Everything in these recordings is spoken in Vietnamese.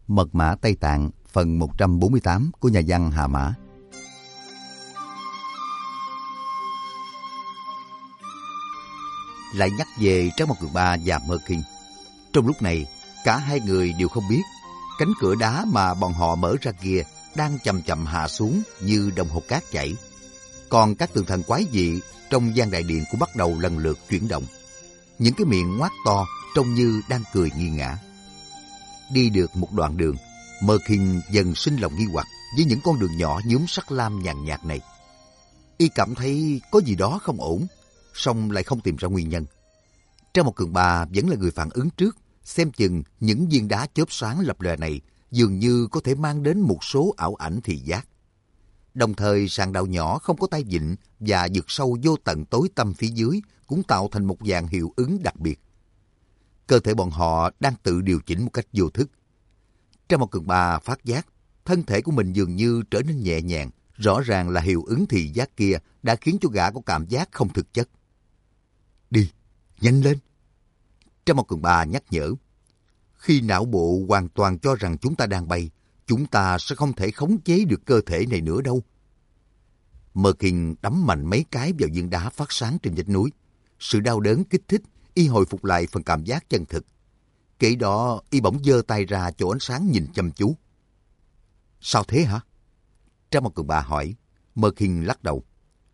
Mật mã Tây Tạng phần 148 của nhà văn Hà Mã. Lại nhắc về Trác Mộc Cường Ba và Mơ Kinh. Trong lúc này, cả hai người đều không biết cánh cửa đá mà bọn họ mở ra kia đang chậm chậm hạ xuống như đồng hồ cát chảy. Còn các tượng thần quái dị trong gian đại điện cũng bắt đầu lần lượt chuyển động. Những cái miệng ngoác to trông như đang cười nghiêng ngã. Đi được một đoạn đường, Mơ Kinh dần sinh lòng nghi hoặc với những con đường nhỏ nhuốm sắc lam nhàn nhạt này. Y cảm thấy có gì đó không ổn, song lại không tìm ra nguyên nhân. Trác Mộc Cường Ba vẫn là người phản ứng trước, xem chừng những viên đá chớp sáng lập lòe này dường như có thể mang đến một số ảo ảnh thị giác. Đồng thời sàn đạo nhỏ không có tay vịn và vực sâu vô tận tối tăm phía dưới cũng tạo thành một dạng hiệu ứng đặc biệt. Cơ thể bọn họ đang tự điều chỉnh một cách vô thức. Trác Mộc Cường Ba phát giác thân thể của mình dường như trở nên nhẹ nhàng, rõ ràng là hiệu ứng thị giác kia đã khiến cho gã có cảm giác không thực chất. Đi, nhanh lên! Trác Mộc Cường Ba nhắc nhở. Khi não bộ hoàn toàn cho rằng chúng ta đang bay, chúng ta sẽ không thể khống chế được cơ thể này nữa đâu. Mơ Kinh đấm mạnh mấy cái vào viên đá phát sáng trên vách núi. Sự đau đớn kích thích, y hồi phục lại phần cảm giác chân thực. Kể đó, y bỗng giơ tay ra chỗ ánh sáng nhìn chăm chú. Sao thế hả? Trác Mộc Cường Ba hỏi. Mơ Kinh lắc đầu.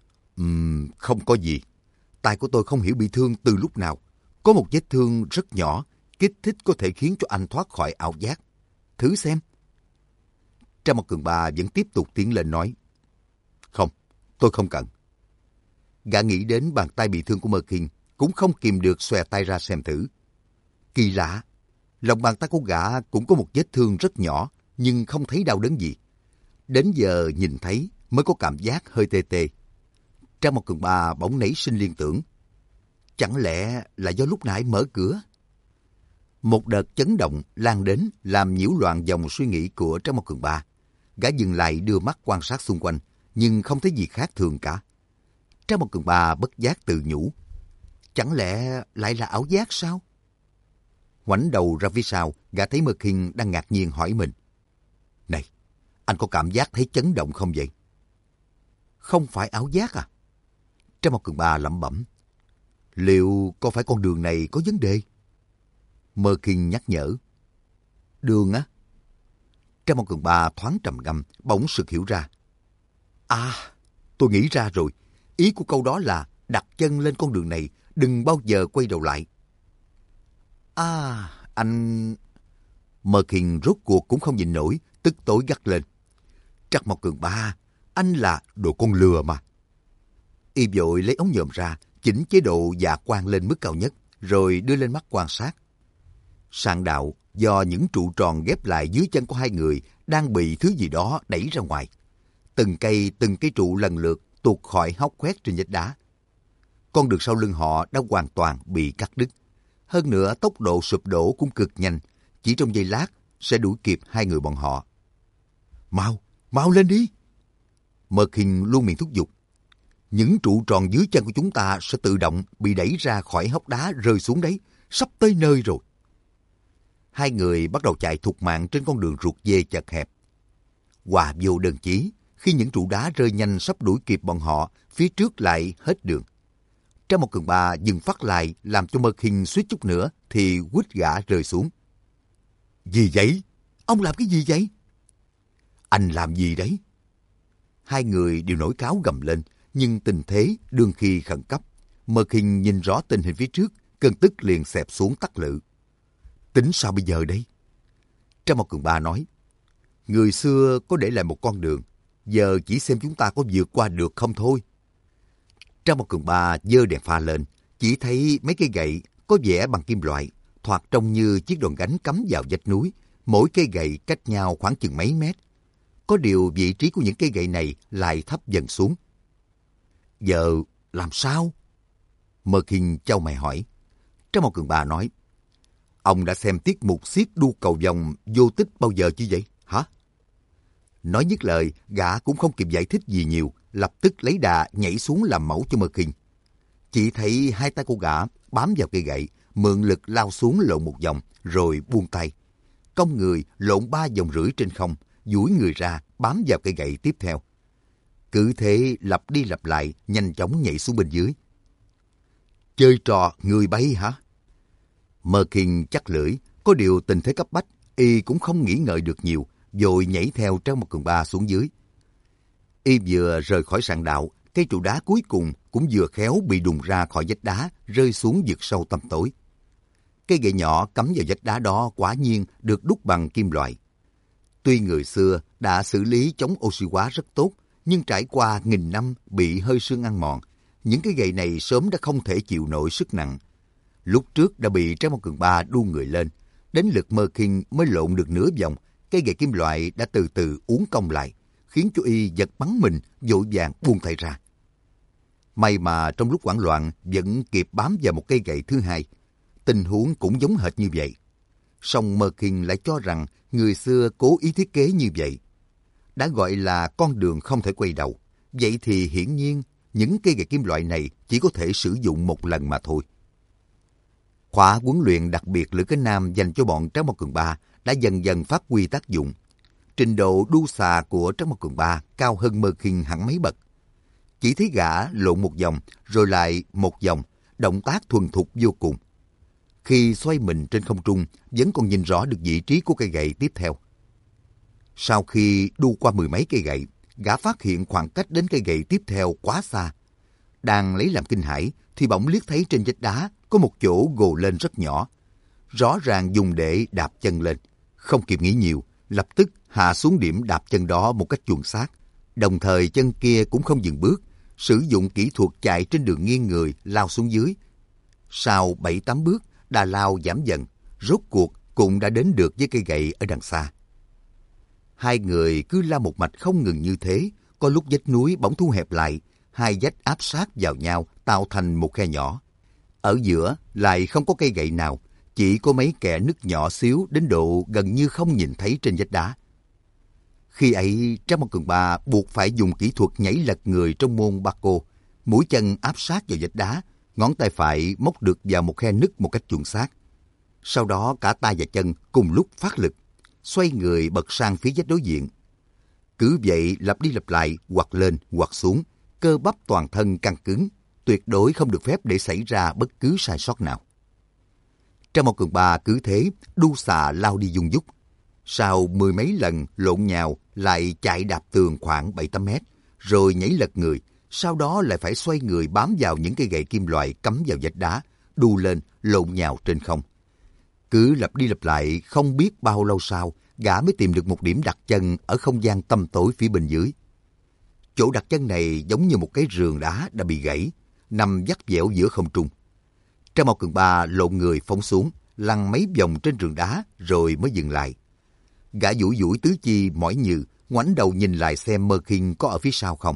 Không có gì. Tay của tôi không hiểu bị thương từ lúc nào. Có một vết thương rất nhỏ, kích thích có thể khiến cho anh thoát khỏi ảo giác. Thử xem. Trác Mộc Cường Ba vẫn tiếp tục tiến lên nói. Không, tôi không cần. Gã nghĩ đến bàn tay bị thương của Mơ Kinh, cũng không kìm được xòe tay ra xem thử. Kỳ lạ, lòng bàn tay của gã cũng có một vết thương rất nhỏ, nhưng không thấy đau đớn gì. Đến giờ nhìn thấy mới có cảm giác hơi tê tê. Trác Mộc Cường Ba bỗng nảy sinh liên tưởng. Chẳng lẽ là do lúc nãy mở cửa? Một đợt chấn động lan đến làm nhiễu loạn dòng suy nghĩ của Trác Mộc Cường Ba. Gã dừng lại đưa mắt quan sát xung quanh, nhưng không thấy gì khác thường cả. Trác Mộc Cường Ba bất giác tự nhủ. Chẳng lẽ lại là ảo giác sao? Ngoảnh đầu ra phía sau, gã thấy Mơ Kinh đang ngạc nhiên hỏi mình. Này, anh có cảm giác thấy chấn động không vậy? Không phải ảo giác à? Trác Mộc Cường Ba lẩm bẩm. Liệu có phải con đường này có vấn đề? Mơ Kinh nhắc nhở. Đường á? Trác Mộc Cường Ba thoáng trầm ngâm, bỗng sực hiểu ra. À, tôi nghĩ ra rồi. Ý của câu đó là đặt chân lên con đường này, đừng bao giờ quay đầu lại. À, anh... Mơ Kinh rốt cuộc cũng không nhịn nổi, tức tối gắt lên. Trác Mộc Cường Ba, anh là đồ con lừa mà. Y vội lấy ống nhòm ra, chỉnh chế độ dạ quang lên mức cao nhất, rồi đưa lên mắt quan sát. Sàn đạo do những trụ tròn ghép lại dưới chân của hai người đang bị thứ gì đó đẩy ra ngoài. Từng cây trụ lần lượt tuột khỏi hốc khoét trên vách đá. Con đường sau lưng họ đã hoàn toàn bị cắt đứt. Hơn nữa tốc độ sụp đổ cũng cực nhanh, chỉ trong giây lát sẽ đuổi kịp hai người bọn họ. Mau lên đi! Mơ Kinh luôn miệng thúc giục. Những trụ tròn dưới chân của chúng ta sẽ tự động bị đẩy ra khỏi hốc đá rơi xuống đấy, sắp tới nơi rồi. Hai người bắt đầu chạy thục mạng trên con đường ruột dê chật hẹp. Hòa vô đơn chí, khi những trụ đá rơi nhanh sắp đuổi kịp bọn họ, phía trước lại hết đường. Trác Mộc Cường Ba dừng phát lại làm cho Mơ Kinh suýt chút nữa thì quýt gã rơi xuống. Gì vậy? Ông làm cái gì vậy? Anh làm gì đấy? Hai người đều nổi cáu gầm lên, nhưng tình thế đương khi khẩn cấp. Mơ Kinh nhìn rõ tình hình phía trước, cơn tức liền xẹp xuống tắt lự. Tính sao bây giờ đây? Trác Mộc Cường Ba nói. Người xưa có để lại một con đường, giờ chỉ xem chúng ta có vượt qua được không thôi. Trác Mộc Cường Ba giơ đèn pha lên, chỉ thấy mấy cây gậy có vẻ bằng kim loại, thoạt trông như chiếc đòn gánh cắm vào vách núi, mỗi cây gậy cách nhau khoảng chừng mấy mét. Có điều vị trí của những cây gậy này lại thấp dần xuống. Giờ làm sao? Mơ Kinh chau mày hỏi. Trác Mộc Cường Ba nói. Ông đã xem tiết mục xiết đu cầu vồng vô tích bao giờ chứ vậy, hả? Nói dứt lời, gã cũng không kịp giải thích gì nhiều, lập tức lấy đà nhảy xuống làm mẫu cho Mơ Kinh. Chỉ thấy hai tay của gã bám vào cây gậy, mượn lực lao xuống lộn một vòng, rồi buông tay. cong người lộn 3 vòng rưỡi trên không, duỗi người ra bám vào cây gậy tiếp theo. Cứ thế lặp đi lặp lại, nhanh chóng nhảy xuống bên dưới. Chơi trò người bay hả? Merkin chắc lưỡi, có điều tình thế cấp bách, y cũng không nghĩ ngợi được nhiều, vội nhảy theo Trang Một Cường Ba xuống dưới. Y vừa rời khỏi sạn đạo, cây trụ đá cuối cùng cũng vừa khéo bị đùng ra khỏi vách đá, rơi xuống vực sâu tăm tối. Cây gậy nhỏ cắm vào vách đá đó quả nhiên được đúc bằng kim loại. Tuy người xưa đã xử lý chống oxy hóa rất tốt, nhưng trải qua nghìn năm bị hơi sương ăn mòn, những cái gậy này sớm đã không thể chịu nổi sức nặng. Lúc trước đã bị Trang Một Cường Ba đu người lên, đến lượt Merkin mới lộn được nửa vòng, cây gậy kim loại đã từ từ uốn cong lại, khiến cho y giật bắn mình, vội vàng buông tay ra. May mà trong lúc hoảng loạn vẫn kịp bám vào một cây gậy thứ hai. Tình huống cũng giống hệt như vậy. Song Merkin lại cho rằng người xưa cố ý thiết kế như vậy. Đã gọi là con đường không thể quay đầu. Vậy thì hiển nhiên những cây gậy kim loại này chỉ có thể sử dụng một lần mà thôi. Khóa huấn luyện đặc biệt Lữ Cánh Nam dành cho bọn Tráng Một Cường Ba đã dần dần phát huy tác dụng. Trình độ đu xà của Tráng Một Cường Ba cao hơn Merkin hẳn mấy bậc. Chỉ thấy gã lộn một vòng rồi lại một vòng, động tác thuần thục vô cùng. Khi xoay mình trên không trung, vẫn còn nhìn rõ được vị trí của cây gậy tiếp theo. Sau khi đu qua 10 mấy cây gậy, gã phát hiện khoảng cách đến cây gậy tiếp theo quá xa. Đang lấy làm kinh hãi thì bỗng liếc thấy trên vách đá có một chỗ gồ lên rất nhỏ. Rõ ràng dùng để đạp chân lên. Không kịp nghĩ nhiều, lập tức hạ xuống điểm đạp chân đó một cách chuẩn xác. Đồng thời chân kia cũng không dừng bước, sử dụng kỹ thuật chạy trên đường nghiêng người lao xuống dưới. Sau 7-8 bước, đà lao giảm dần, rốt cuộc cũng đã đến được với cây gậy ở đằng xa. Hai người cứ lao một mạch không ngừng như thế, có lúc vách núi bỗng thu hẹp lại, hai vách áp sát vào nhau tạo thành một khe nhỏ. Ở giữa lại không có cây gậy nào, chỉ có mấy kẽ nứt nhỏ xíu đến độ gần như không nhìn thấy trên vách đá. Khi ấy, Tráng Một Cường Ba buộc phải dùng kỹ thuật nhảy lật người trong môn Bako, mũi chân áp sát vào vách đá, ngón tay phải móc được vào một khe nứt một cách chuẩn xác. Sau đó cả tay và chân cùng lúc phát lực, xoay người bật sang phía vách đối diện. Cứ vậy lặp đi lặp lại, hoặc lên hoặc xuống, cơ bắp toàn thân căng cứng, tuyệt đối không được phép để xảy ra bất cứ sai sót nào. Tráng Một Cường Ba cứ thế đu xà lao đi dung dúc. Sau 10 mấy lần lộn nhào lại chạy đạp tường khoảng 7-8 mét, rồi nhảy lật người, sau đó lại phải xoay người bám vào những cây gậy kim loại cắm vào vách đá, đu lên lộn nhào trên không. Cứ lặp đi lặp lại không biết bao lâu sau, gã mới tìm được một điểm đặt chân ở không gian tăm tối phía bên dưới. Chỗ đặt chân này giống như một cái rườn đá đã bị gãy, nằm vắt vẻo giữa không trung. Tráng Một Cường Ba lộn người phóng xuống, lăn mấy vòng trên rườn đá rồi mới dừng lại. Gã duỗi duỗi tứ chi mỏi nhừ, ngoảnh đầu nhìn lại xem Merkin có ở phía sau không.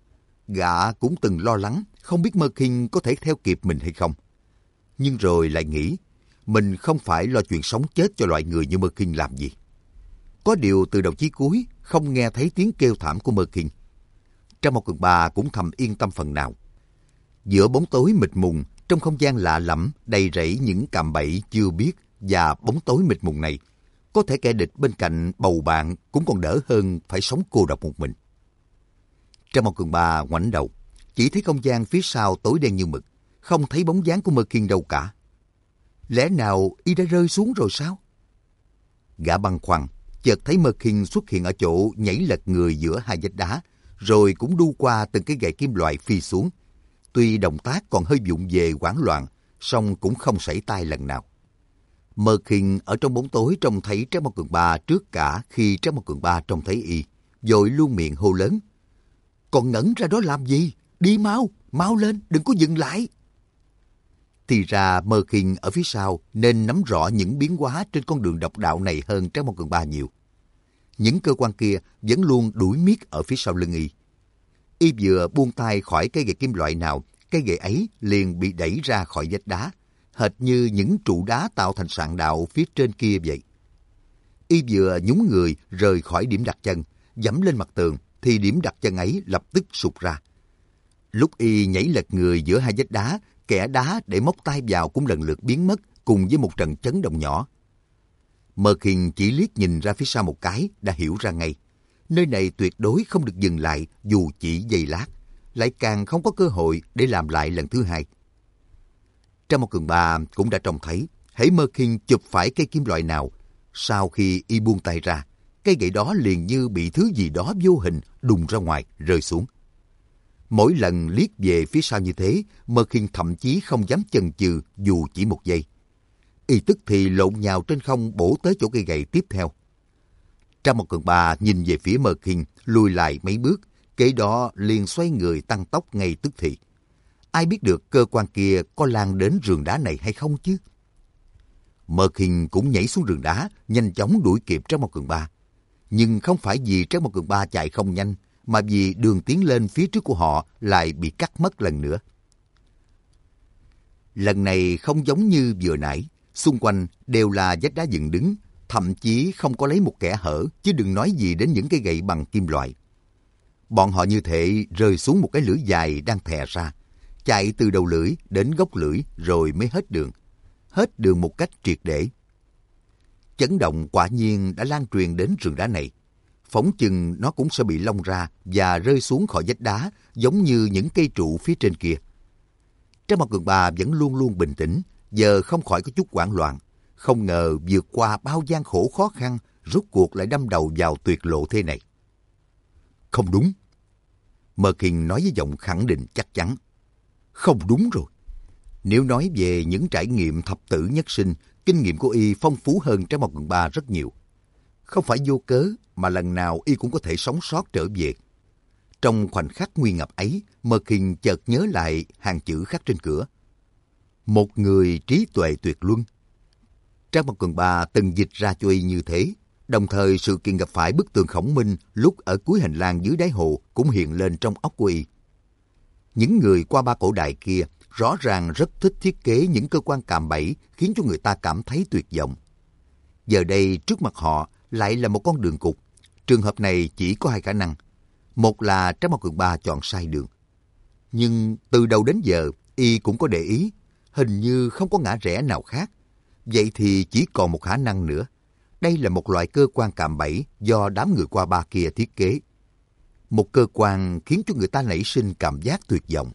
Gã cũng từng lo lắng không biết Merkin có thể theo kịp mình hay không. Nhưng rồi lại nghĩ, mình không phải lo chuyện sống chết cho loại người như Merkin làm gì. Có điều từ đầu chí cuối không nghe thấy tiếng kêu thảm của Merkin. Tráng Một Cường Ba cũng thầm yên tâm phần nào. Giữa bóng tối mịt mùng, trong không gian lạ lẫm đầy rẫy những cạm bẫy chưa biết và bóng tối mịt mùng này, có thể kẻ địch bên cạnh bầu bạn cũng còn đỡ hơn phải sống cô độc một mình. Tráng Một Cường Ba ngoảnh đầu, chỉ thấy không gian phía sau tối đen như mực, không thấy bóng dáng của Merkin đâu cả. Lẽ nào y đã rơi xuống rồi sao? Gã băn khoăn, chợt thấy Merkin xuất hiện ở chỗ nhảy lật người giữa hai vách đá, rồi cũng đu qua từng cái gậy kim loại phi xuống. Tuy động tác còn hơi vụng về hoảng loạn, song cũng không sẩy tay lần nào. Merkin ở trong bóng tối trông thấy Tráng Một Cường Ba trước cả khi Tráng Một Cường Ba trông thấy y, vội luôn miệng hô lớn: "Còn ngẩn ra đó làm gì? Đi mau, mau lên, đừng có dừng lại!" Thì ra Merkin ở phía sau nên nắm rõ những biến hóa trên con đường độc đạo này hơn Tráng Một Cường Ba nhiều. Những cơ quan kia vẫn luôn đuổi miết ở phía sau lưng y. Y vừa buông tay khỏi cây gậy kim loại nào, cây gậy ấy liền bị đẩy ra khỏi vách đá, hệt như những trụ đá tạo thành sạn đạo phía trên kia vậy. Y vừa nhún người rời khỏi điểm đặt chân, giẫm lên mặt tường, thì điểm đặt chân ấy lập tức sụt ra. Lúc y nhảy lật người giữa hai vách đá, kẽ đá để móc tay vào cũng lần lượt biến mất cùng với một trận chấn động nhỏ. Mơ Khiên chỉ liếc nhìn ra phía sau một cái đã hiểu ra ngay. Nơi này tuyệt đối không được dừng lại dù chỉ giây lát, lại càng không có cơ hội để làm lại lần thứ hai. Trang một Cường Ba cũng đã trông thấy, hễ Mơ Khiên chụp phải cây kim loại nào, sau khi y buông tay ra, cây gậy đó liền như bị thứ gì đó vô hình đùng ra ngoài, rơi xuống. Mỗi lần liếc về phía sau như thế, Mơ Khiên thậm chí không dám chần chừ dù chỉ một giây. Y tức thì lộn nhào trên không bổ tới chỗ cây gậy tiếp theo. Trang một Cường Ba nhìn về phía Mơ Khiên, lùi lại mấy bước, kế đó liền xoay người tăng tốc ngay tức thì. Ai biết được cơ quan kia có lan đến rừng đá này hay không chứ? Mơ Khiên cũng nhảy xuống rừng đá, nhanh chóng đuổi kịp Trang một Cường Ba. Nhưng không phải vì Trang một Cường Ba chạy không nhanh, mà vì đường tiến lên phía trước của họ lại bị cắt mất lần nữa. Lần này không giống như vừa nãy, xung quanh đều là vách đá dựng đứng, thậm chí không có lấy một kẽ hở, chứ đừng nói gì đến những cây gậy bằng kim loại. Bọn họ như thể rơi xuống một cái lưỡi dài đang thè ra, chạy từ đầu lưỡi đến gốc lưỡi rồi mới hết đường một cách triệt để. Chấn động quả nhiên đã lan truyền đến rừng đá này. Phỏng chừng nó cũng sẽ bị lông ra và rơi xuống khỏi vách đá giống như những cây trụ phía trên kia. Trang một Cường Ba vẫn luôn luôn bình tĩnh, giờ không khỏi có chút hoảng loạn. Không ngờ vượt qua bao gian khổ khó khăn, rốt cuộc lại đâm đầu vào tuyệt lộ thế này. Không đúng. Mơ Khiên nói với giọng khẳng định chắc chắn. Không đúng rồi. Nếu nói về những trải nghiệm thập tử nhất sinh, kinh nghiệm của y phong phú hơn Trang một Cường Ba rất nhiều. Không phải vô cớ mà lần nào y cũng có thể sống sót trở về. Trong khoảnh khắc nguy ngập ấy, Mơ Khiên chợt nhớ lại hàng chữ khắc trên cửa. Một người trí tuệ tuyệt luân. Trang một Cường Ba từng dịch ra cho y như thế. Đồng thời sự kiện gặp phải bức tường khổng minh lúc ở cuối hành lang dưới đáy hồ cũng hiện lên trong óc của y. Những người qua ba cổ đại kia rõ ràng rất thích thiết kế những cơ quan cạm bẫy khiến cho người ta cảm thấy tuyệt vọng. Giờ đây trước mặt họ lại là một con đường cụt. Trường hợp này chỉ có hai khả năng. Một là Trang một Cường Ba chọn sai đường. Nhưng từ đầu đến giờ, y cũng có để ý, hình như không có ngã rẽ nào khác. Vậy thì chỉ còn một khả năng nữa. Đây là một loại cơ quan cạm bẫy do đám người qua ba kia thiết kế. Một cơ quan khiến cho người ta nảy sinh cảm giác tuyệt vọng.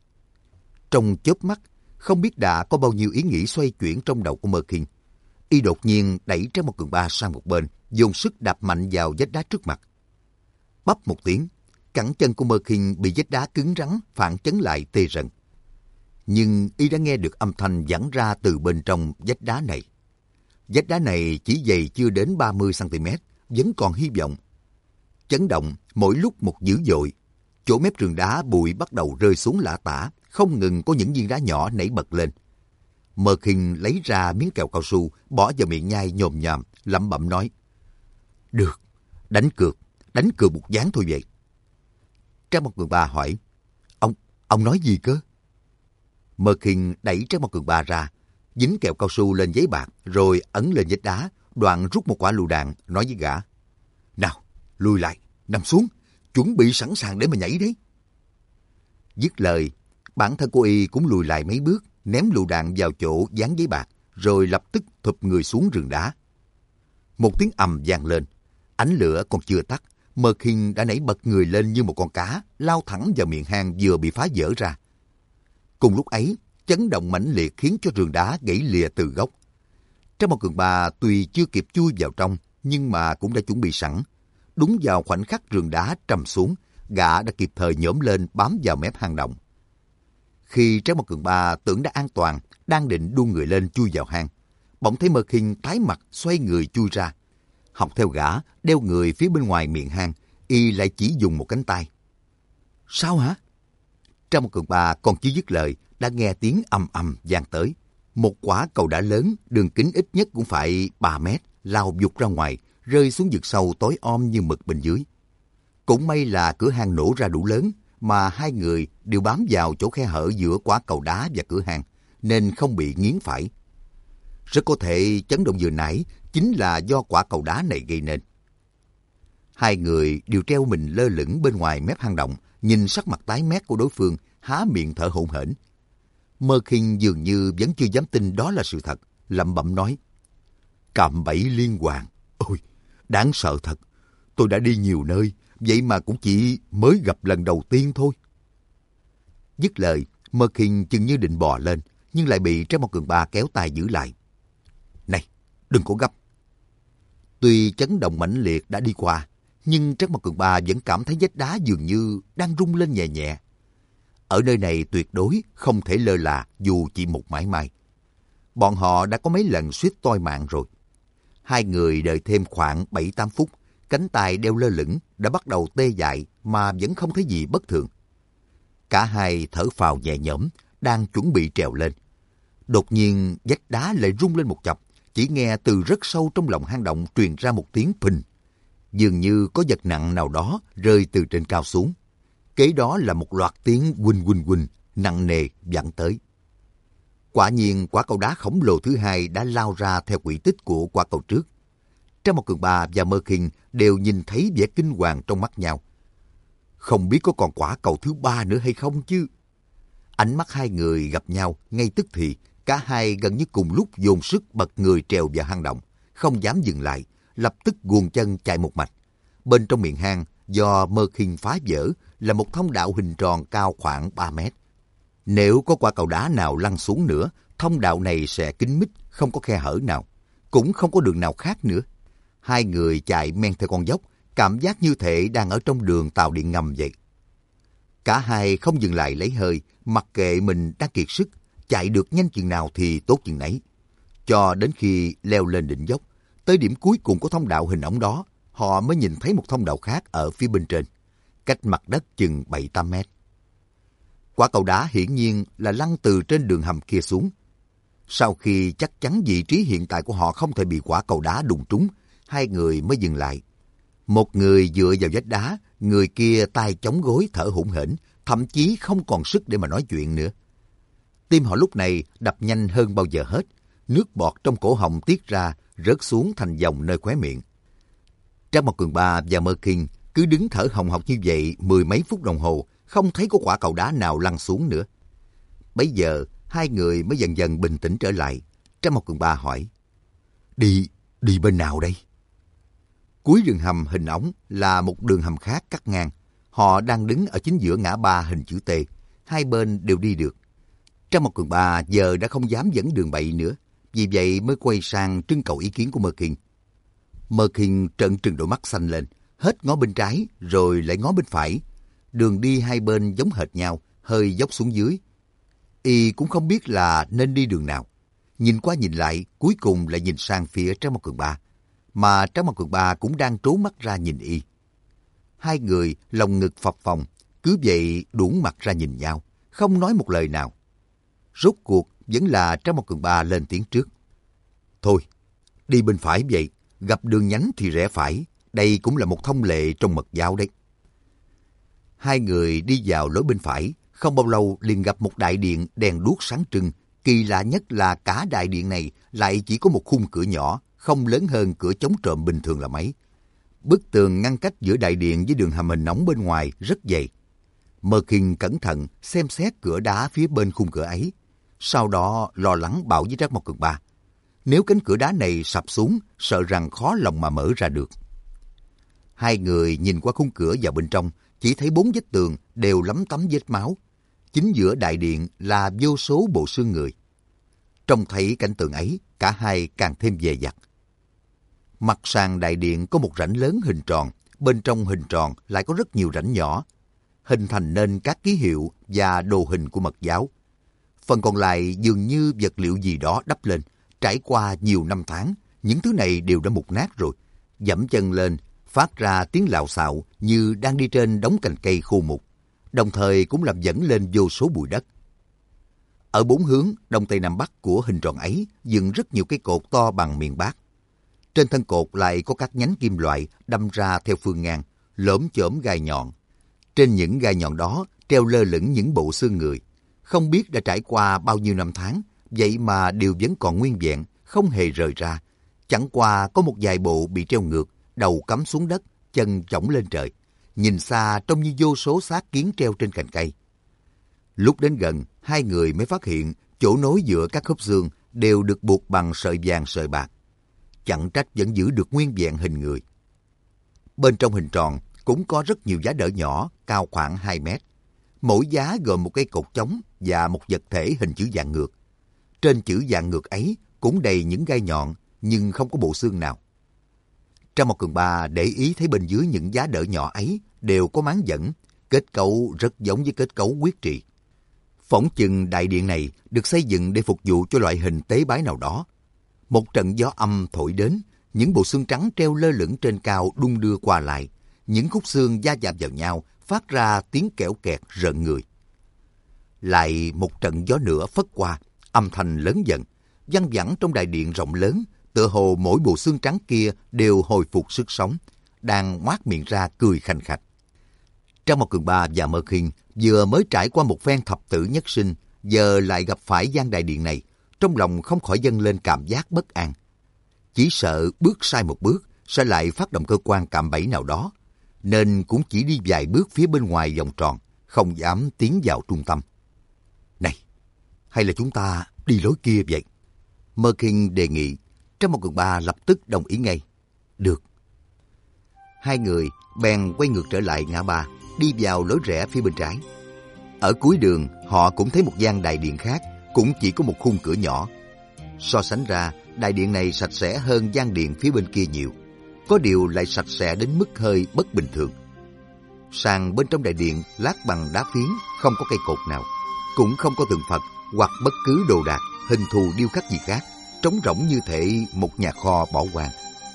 Trong chớp mắt, không biết đã có bao nhiêu ý nghĩ xoay chuyển trong đầu của Mơ Khiên. Y đột nhiên đẩy Trang một Cường Ba sang một bên, dùng sức đạp mạnh vào vách đá trước mặt. Bắp một tiếng, cẳng chân của Mơ Khiên bị vách đá cứng rắn phản chấn lại tê rần. Nhưng y đã nghe được âm thanh vẳng ra từ bên trong vách đá này. Vách đá này chỉ dày chưa đến 30 cm, vẫn còn hy vọng. Chấn động mỗi lúc một dữ dội. Chỗ mép rừng đá bụi bắt đầu rơi xuống lả tả, không ngừng có những viên đá nhỏ nảy bật lên. Mơ Khiên lấy ra miếng kẹo cao su, bỏ vào miệng nhai nhồm nhòm, lẩm bẩm nói. Được, đánh cược một ván thôi vậy. Trang một Cường Ba hỏi, ông nói gì cơ? Mơ Khiên đẩy Trang một Cường Ba ra, dính kẹo cao su lên giấy bạc, rồi ấn lên vách đá, đoạn rút một quả lựu đạn, nói với gã. Nào, lùi lại, nằm xuống, chuẩn bị sẵn sàng để mà nhảy đấy. Dứt lời, bản thân cô y cũng lùi lại mấy bước, ném lựu đạn vào chỗ dán giấy bạc, rồi lập tức thụp người xuống rừng đá. Một tiếng ầm vang lên, ánh lửa còn chưa tắt, Mơ Khiên đã nảy bật người lên như một con cá, lao thẳng vào miệng hang vừa bị phá vỡ ra. Cùng lúc ấy, chấn động mãnh liệt khiến cho rừng đá gãy lìa từ gốc. Trang một Cường Ba tuy chưa kịp chui vào trong, nhưng mà cũng đã chuẩn bị sẵn. Đúng vào khoảnh khắc rừng đá trầm xuống, gã đã kịp thời nhổm lên bám vào mép hang động. Khi Trang một Cường Ba tưởng đã an toàn, đang định đu người lên chui vào hang, bỗng thấy Mơ Khiên tái mặt xoay người chui ra. Học theo gã, đeo người phía bên ngoài miệng hang, y lại chỉ dùng một cánh tay. Sao hả? Trang một Cường Ba còn chưa dứt lời, đã nghe tiếng ầm ầm vang tới. Một quả cầu đá lớn, đường kính ít nhất cũng phải 3 mét, lao vụt ra ngoài, rơi xuống vực sâu tối om như mực bên dưới. Cũng may là cửa hang nổ ra đủ lớn, mà hai người đều bám vào chỗ khe hở giữa quả cầu đá và cửa hang, nên không bị nghiến phải. Rất có thể chấn động vừa nãy chính là do quả cầu đá này gây nên. Hai người đều treo mình lơ lửng bên ngoài mép hang động, nhìn sắc mặt tái mét của đối phương, há miệng thở hổn hển. Mơ Khiên dường như vẫn chưa dám tin đó là sự thật, lẩm bẩm nói. Cạm bẫy liên hoàn. Ôi, đáng sợ thật. Tôi đã đi nhiều nơi, vậy mà cũng chỉ mới gặp lần đầu tiên thôi. Dứt lời, Mơ Kinh chừng như định bò lên, nhưng lại bị Trác Mộc Cường Ba kéo tay giữ lại. Này, đừng có gấp. Tuy chấn động mãnh liệt đã đi qua, nhưng Trác Mộc Cường Ba vẫn cảm thấy vách đá dường như đang rung lên nhẹ nhẹ. Ở nơi này tuyệt đối không thể lơ là dù chỉ một mãi may. Bọn họ đã có mấy lần suýt toi mạng rồi. Hai người đợi thêm khoảng 7-8 phút, cánh tay đeo lơ lửng đã bắt đầu tê dại mà vẫn không thấy gì bất thường. Cả hai thở phào nhẹ nhõm, đang chuẩn bị trèo lên. Đột nhiên vách đá lại rung lên một chập, chỉ nghe từ rất sâu trong lòng hang động truyền ra một tiếng phình. Dường như có vật nặng nào đó rơi từ trên cao xuống. Kế đó là một loạt tiếng huỳnh huỳnh huỳnh, nặng nề vẳng tới. Quả nhiên quả cầu đá khổng lồ thứ hai đã lao ra theo quỹ tích của quả cầu trước. Trác Mộc Cường Ba và Mơ Kinh đều nhìn thấy vẻ kinh hoàng trong mắt nhau. Không biết có còn quả cầu thứ ba nữa hay không chứ? Ánh mắt hai người gặp nhau ngay tức thì, cả hai gần như cùng lúc dồn sức bật người trèo vào hang động, không dám dừng lại, lập tức guồng chân chạy một mạch. Bên trong miệng hang do Mơ Kinh phá vỡ là một thông đạo hình tròn cao khoảng 3 mét. Nếu có quả cầu đá nào lăn xuống nữa, thông đạo này sẽ kín mít, không có khe hở nào, cũng không có đường nào khác nữa. Hai người chạy men theo con dốc, cảm giác như thể đang ở trong đường tàu điện ngầm vậy. Cả hai không dừng lại lấy hơi, mặc kệ mình đang kiệt sức, chạy được nhanh chừng nào thì tốt chừng nấy. Cho đến khi leo lên đỉnh dốc, tới điểm cuối cùng của thông đạo hình ống đó, họ mới nhìn thấy một thông đạo khác ở phía bên trên, cách mặt đất chừng 7-8 mét. Quả cầu đá hiển nhiên là lăn từ trên đường hầm kia xuống. Sau khi chắc chắn vị trí hiện tại của họ không thể bị quả cầu đá đụng trúng, hai người mới dừng lại. Một người dựa vào vách đá, người kia tay chống gối thở hổn hển, thậm chí không còn sức để mà nói chuyện nữa. Tim họ lúc này đập nhanh hơn bao giờ hết, nước bọt trong cổ họng tiết ra, rớt xuống thành dòng nơi khóe miệng. Trác Mộc Cường Ba và Mơ Kinh cứ đứng thở hồng hộc như vậy 10 mấy phút đồng hồ, không thấy có quả cầu đá nào lăn xuống nữa. Bấy giờ, hai người mới dần dần bình tĩnh trở lại. Trác Mộc Cường Ba hỏi, Đi bên nào đây? Cuối đường hầm hình ống là một đường hầm khác cắt ngang. Họ đang đứng ở chính giữa ngã ba hình chữ T, hai bên đều đi được. Trác Mộc Cường Ba giờ đã không dám dẫn đường bậy nữa, vì vậy mới quay sang trưng cầu ý kiến của Mơ Kinh. Mơ Kinh trợn trừng đôi mắt xanh lên, hết ngó bên trái rồi lại ngó bên phải. Đường đi hai bên giống hệt nhau, hơi dốc xuống dưới. Y cũng không biết là nên đi đường nào. Nhìn qua nhìn lại, cuối cùng lại nhìn sang phía Trác Mộc Cường Ba, mà Trác Mộc Cường Ba cũng đang trố mắt ra nhìn Y. Hai người lòng ngực phập phồng, cứ vậy đuỗng mặt ra nhìn nhau, không nói một lời nào. Rốt cuộc vẫn là Trác Mộc Cường Ba lên tiếng trước. Thôi, đi bên phải vậy, gặp đường nhánh thì rẽ phải, đây cũng là một thông lệ trong mật giáo đấy. Hai người đi vào lối bên phải, không bao lâu liền gặp một đại điện đèn đuốc sáng trưng. Kỳ lạ nhất là cả đại điện này lại chỉ có một khung cửa nhỏ, không lớn hơn cửa chống trộm bình thường là mấy. Bức tường ngăn cách giữa đại điện với đường hầm hình nóng bên ngoài rất dày. Mơ Kinh cẩn thận xem xét cửa đá phía bên khung cửa ấy, sau đó lo lắng bảo với Trác Mộc Cường Ba, nếu cánh cửa đá này sập xuống, sợ rằng khó lòng mà mở ra được. Hai người nhìn qua khung cửa vào bên trong, chỉ thấy 4 vết tường đều lấm tấm vết máu. Chính giữa đại điện là vô số bộ xương người. Trông thấy cảnh tượng ấy, cả hai càng thêm dè dặt. Mặt sàn đại điện có một rãnh lớn hình tròn, bên trong hình tròn lại có rất nhiều rãnh nhỏ, hình thành nên các ký hiệu và đồ hình của mật giáo. Phần còn lại dường như vật liệu gì đó đắp lên, trải qua nhiều năm tháng, những thứ này đều đã mục nát rồi. Dẫm chân lên, phát ra tiếng lạo xạo như đang đi trên đống cành cây khô mục, đồng thời cũng làm dẫn lên vô số bụi đất. Ở 4 hướng đông tây nam bắc của hình tròn ấy dựng rất nhiều cây cột to bằng miệng bát. Trên thân cột lại có các nhánh kim loại đâm ra theo phương ngang, lởm chởm gai nhọn. Trên những gai nhọn đó treo lơ lửng những bộ xương người. Không biết đã trải qua bao nhiêu năm tháng, vậy mà đều vẫn còn nguyên vẹn, không hề rời ra. Chẳng qua có một vài bộ bị treo ngược, đầu cắm xuống đất, chân chổng lên trời. Nhìn xa trông như vô số xác kiến treo trên cành cây. Lúc đến gần, hai người mới phát hiện chỗ nối giữa các khớp xương đều được buộc bằng sợi vàng sợi bạc. chẳng trách vẫn giữ được nguyên vẹn hình người. Bên trong hình tròn cũng có rất nhiều giá đỡ nhỏ, cao khoảng 2 mét. Mỗi giá gồm một cây cột chống và một vật thể hình chữ vạn ngược. Trên chữ vạn ngược ấy cũng đầy những gai nhọn, nhưng không có bộ xương nào. Trang Mộc Cường Ba để ý thấy bên dưới những giá đỡ nhỏ ấy đều có máng dẫn, kết cấu rất giống với kết cấu huyết trì. Phỏng chừng đại điện này được xây dựng để phục vụ cho loại hình tế bái nào đó. Một trận gió âm thổi đến, những bộ xương trắng treo lơ lửng trên cao đung đưa qua lại, những khúc xương va chạm vào nhau phát ra tiếng kẽo kẹt rợn người. Lại một trận gió nữa phất qua, âm thanh lớn dần, văng vẳng trong đại điện rộng lớn, tựa hồ mỗi bộ xương trắng kia đều hồi phục sức sống, đang ngoác miệng ra cười khành khạch. Trang Mộc Cường Ba và Mơ Khiên vừa mới trải qua một phen thập tử nhất sinh, giờ lại gặp phải gian đại điện này, trong lòng không khỏi dâng lên cảm giác bất an. Chỉ sợ bước sai một bước sẽ lại phát động cơ quan cạm bẫy nào đó, nên cũng chỉ đi vài bước phía bên ngoài vòng tròn, không dám tiến vào trung tâm. Này, hay là chúng ta đi lối kia vậy? Mơ Khiên đề nghị. Trang Mộc Cường Ba lập tức đồng ý ngay. Được. Hai người bèn quay ngược trở lại ngã ba, đi vào lối rẽ phía bên trái. Ở cuối đường, họ cũng thấy một gian đại điện khác, cũng chỉ có một khung cửa nhỏ. So sánh ra, đại điện này sạch sẽ hơn gian điện phía bên kia nhiều. Có điều lại sạch sẽ đến mức hơi bất bình thường. Sàn bên trong đại điện lát bằng đá phiến, không có cây cột nào, cũng không có tượng Phật hoặc bất cứ đồ đạc, hình thù điêu khắc gì khác, trống rỗng như thể một nhà kho bỏ hoang.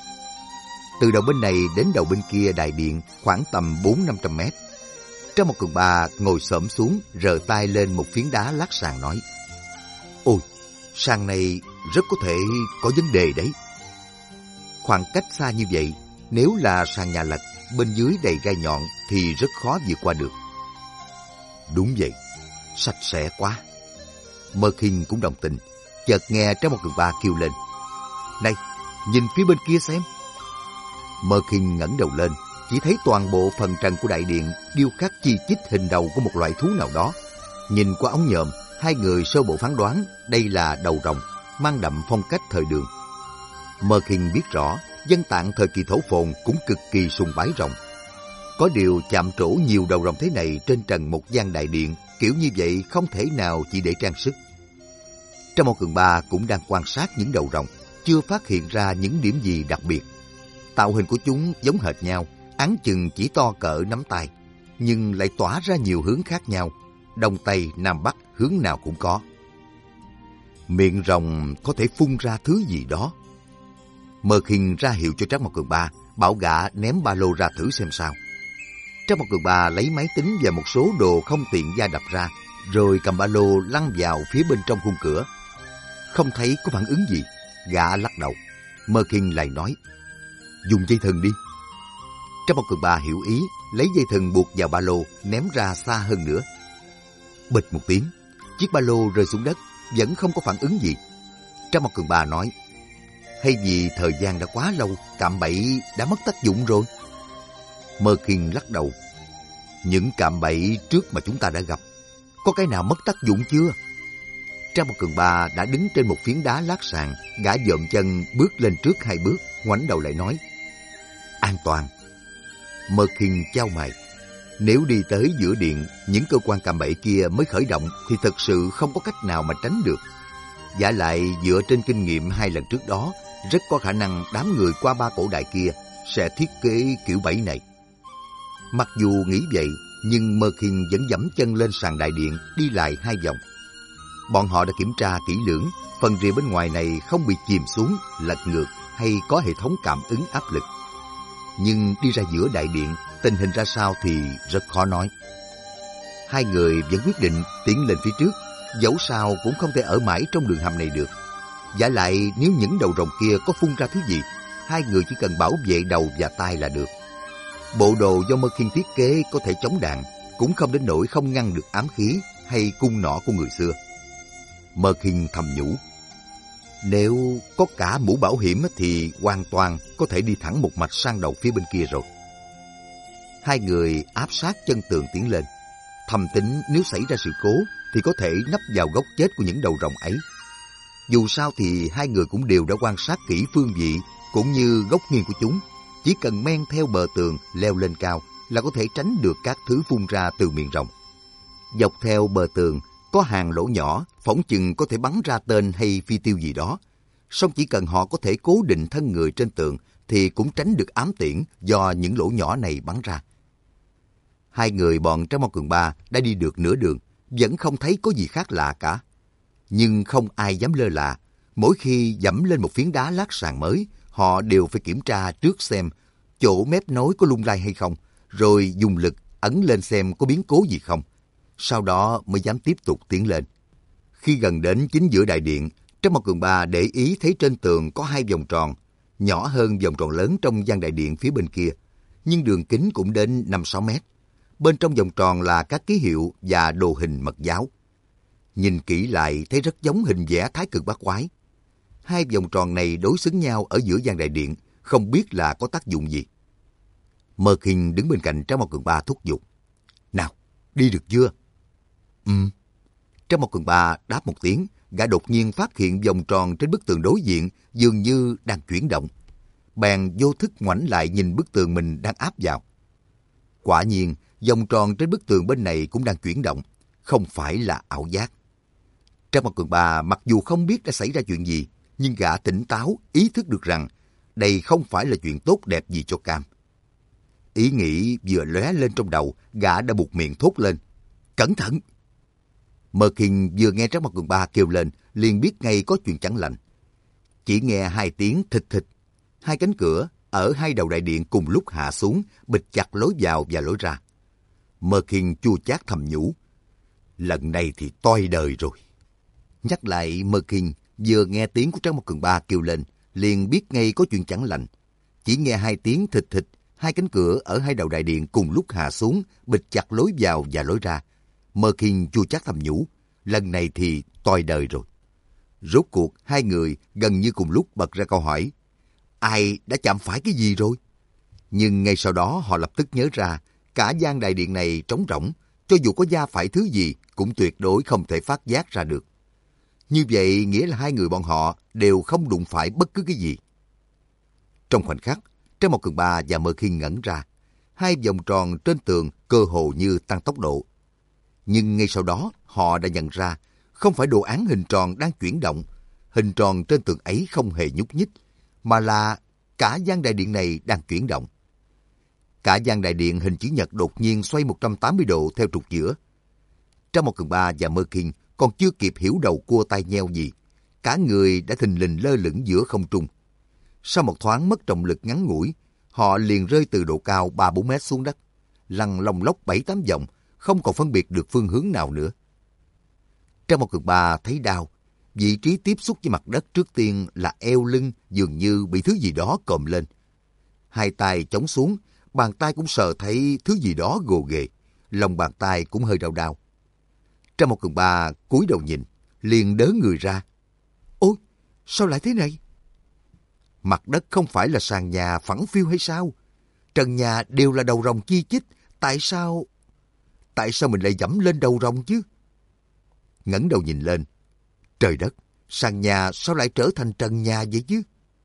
Từ đầu bên này đến đầu bên kia đại điện khoảng tầm 400-500 mét. Trang Mộc Cường Ba ngồi xổm xuống, rờ tay lên một phiến đá lát sàn nói: Ôi, sàn này rất có thể có vấn đề đấy. Khoảng cách xa như vậy, nếu là sàn nhà lật, bên dưới đầy gai nhọn thì rất khó vượt qua được. Đúng vậy, sạch sẽ quá. Mơ Khiên cũng đồng tình, chợt nghe Trang Mộc Cường Ba kêu lên: Này, nhìn phía bên kia xem. Mơ Khiên ngẩng đầu lên, chỉ thấy toàn bộ phần trần của đại điện điêu khắc chi chít hình đầu của một loại thú nào đó. Nhìn qua ống nhòm, hai người sơ bộ phán đoán đây là đầu rồng, mang đậm phong cách thời Đường. Mơ Khiên biết rõ, dân Tạng thời kỳ Thổ Phồn cũng cực kỳ sùng bái rồng. Có điều chạm trổ nhiều đầu rồng thế này trên trần một gian đại điện, kiểu như vậy không thể nào chỉ để trang sức. Trang Mộc Cường Ba cũng đang quan sát những đầu rồng, chưa phát hiện ra những điểm gì đặc biệt. Tạo hình của chúng giống hệt nhau, áng chừng chỉ to cỡ nắm tay, nhưng lại tỏa ra nhiều hướng khác nhau, đông tây nam bắc hướng nào cũng có. Miệng rồng có thể phun ra thứ gì đó. Mơ Khiên ra hiệu cho Trang Mộc Cường Ba, bảo gã ném ba lô ra thử xem sao. Trang Mộc Cường Ba lấy máy tính và một số đồ không tiện gia đập ra, rồi cầm ba lô lăn vào phía bên trong khung cửa. Không thấy có phản ứng gì, gã lắc đầu. Mơ Khiên lại nói: Dùng dây thừng đi. Trang Mộc Cường Ba hiểu ý, lấy dây thừng buộc vào ba lô, ném ra xa hơn nữa. Bịch một tiếng, chiếc ba lô rơi xuống đất, vẫn không có phản ứng gì. Trang Mộc Cường Ba nói: Hay vì thời gian đã quá lâu, cạm bẫy đã mất tác dụng rồi? Mơ Khiên lắc đầu. Những cạm bẫy trước mà chúng ta đã gặp, có cái nào mất tác dụng chưa? Trang Mộc Cường Ba đã đứng trên một phiến đá lát sàn, gã dợm chân bước lên trước 2 bước, ngoảnh đầu lại nói: An toàn. Mơ Khiên chau mày. Nếu đi tới giữa điện, những cơ quan cạm bẫy kia mới khởi động thì thật sự không có cách nào mà tránh được. Vả lại dựa trên kinh nghiệm 2 lần trước đó, rất có khả năng đám người qua 3 cổ đại kia sẽ thiết kế kiểu bẫy này. Mặc dù nghĩ vậy, nhưng Mơ Khiên vẫn dẫm chân lên sàn đại điện, đi lại 2 vòng. Bọn họ đã kiểm tra kỹ lưỡng, phần rìa bên ngoài này không bị chìm xuống, lật ngược hay có hệ thống cảm ứng áp lực. Nhưng đi ra giữa đại điện, tình hình ra sao thì rất khó nói. Hai người vẫn quyết định tiến lên phía trước, dẫu sao cũng không thể ở mãi trong đường hầm này được. Vả lại nếu những đầu rồng kia có phun ra thứ gì, hai người chỉ cần bảo vệ đầu và tai là được. Bộ đồ do Mơ Khiên thiết kế có thể chống đạn, cũng không đến nỗi không ngăn được ám khí hay cung nỏ của người xưa. Mơ Khiên thầm nhủ: Nếu có cả mũ bảo hiểm thì hoàn toàn có thể đi thẳng một mạch sang đầu phía bên kia rồi. Hai người áp sát chân tường tiến lên, thầm tính nếu xảy ra sự cố thì có thể nấp vào góc chết của những đầu rồng ấy. Dù sao thì hai người cũng đều đã quan sát kỹ phương vị cũng như góc nghiêng của chúng. Chỉ cần men theo bờ tường leo lên cao là có thể tránh được các thứ phun ra từ miệng rồng. Dọc theo bờ tường có hàng lỗ nhỏ, phỏng chừng có thể bắn ra tên hay phi tiêu gì đó. Song chỉ cần họ có thể cố định thân người trên tường thì cũng tránh được ám tiễn do những lỗ nhỏ này bắn ra. Hai người bọn Tráng Bao Cường Ba đã đi được nửa đường, vẫn không thấy có gì khác lạ cả. Nhưng không ai dám lơ là. Mỗi khi dẫm lên một phiến đá lát sàn mới, họ đều phải kiểm tra trước xem chỗ mép nối có lung lay hay không, rồi dùng lực ấn lên xem có biến cố gì không. Sau đó mới dám tiếp tục tiến lên. Khi gần đến chính giữa đại điện, Tráng Bao Cường Ba để ý thấy trên tường có hai vòng tròn, nhỏ hơn vòng tròn lớn trong gian đại điện phía bên kia, nhưng đường kính cũng đến 5-6 mét. Bên trong vòng tròn là các ký hiệu và đồ hình mật giáo. Nhìn kỹ lại thấy rất giống hình vẽ Thái Cực Bát Quái. Hai vòng tròn này đối xứng nhau ở giữa gian đại điện, không biết là có tác dụng gì. Mơ Kinh đứng bên cạnh Tráng Bao Cường Ba thúc giục. Nào, đi được chưa? Tráng Bao Cường Ba đáp một tiếng, gã đột nhiên phát hiện vòng tròn trên bức tường đối diện dường như đang chuyển động. Bèn vô thức ngoảnh lại nhìn bức tường mình đang áp vào. Quả nhiên, vòng tròn trên bức tường bên này cũng đang chuyển động, không phải là ảo giác. Tráng Bao Cường Ba mặc dù không biết đã xảy ra chuyện gì, nhưng gã tỉnh táo, ý thức được rằng đây không phải là chuyện tốt đẹp gì cho Cam. Ý nghĩ vừa lóe lên trong đầu, gã đã buột miệng thốt lên. Cẩn thận! Mơ Kinh vừa nghe Tráng Bao Cường Ba kêu lên, liền biết ngay có chuyện chẳng lành. Chỉ nghe hai tiếng thịch thịch, hai cánh cửa ở hai đầu đại điện cùng lúc hạ xuống, bịch chặt lối vào và lối ra. Mơ Kinh chua chát thầm nhủ. Lần này thì toi đời rồi. Nhắc lại Mơ Kinh vừa nghe tiếng của Tráng Bao Cường Ba kêu lên, liền biết ngay có chuyện chẳng lành. Chỉ nghe hai tiếng thịch thịch, hai cánh cửa ở hai đầu đại điện cùng lúc hạ xuống, bịch chặt lối vào và lối ra. Mơ Kinh chua chát thầm nhủ, lần này thì toi đời rồi. Rốt cuộc hai người gần như cùng lúc bật ra câu hỏi, ai đã chạm phải cái gì rồi? Nhưng ngay sau đó họ lập tức nhớ ra, cả gian đại điện này trống rỗng, cho dù có va phải thứ gì cũng tuyệt đối không thể phát giác ra được. Như vậy nghĩa là hai người bọn họ đều không đụng phải bất cứ cái gì. Trong khoảnh khắc, Tráng Bao Cường Ba và Mơ Kinh ngẩn ra, hai vòng tròn trên tường cơ hồ như tăng tốc độ. Nhưng ngay sau đó họ đã nhận ra, không phải đồ án hình tròn đang chuyển động, hình tròn trên tường ấy không hề nhúc nhích, mà là cả gian đại điện này đang chuyển động. Cả gian đại điện hình chữ nhật đột nhiên xoay 180 độ theo trục giữa. Tráng Bao Cường Ba và Mơ Kinh còn chưa kịp hiểu đầu cua tai nheo gì, cả người đã thình lình lơ lửng giữa không trung. Sau một thoáng mất trọng lực ngắn ngủi, họ liền rơi từ độ cao 3-4 mét xuống đất, lăn lông lốc 7-8 vòng, không còn phân biệt được phương hướng nào nữa. Tráng Bao Cường Ba thấy đau, vị trí tiếp xúc với mặt đất trước tiên là eo lưng dường như bị thứ gì đó cộm lên. Hai tay chống xuống, bàn tay cũng sờ thấy thứ gì đó gồ ghề, lòng bàn tay cũng hơi đau đau. Tráng Bao Cường Ba cúi đầu nhìn, liền đớ người ra. Ôi, sao lại thế này? Mặt đất không phải là sàn nhà phẳng phiu hay sao? Trần nhà đều là đầu rồng chi chít, tại sao mình lại dẫm lên đầu rồng chứ? Ngẩng đầu nhìn lên, trời đất, sàn nhà sao lại trở thành trần nhà vậy chứ?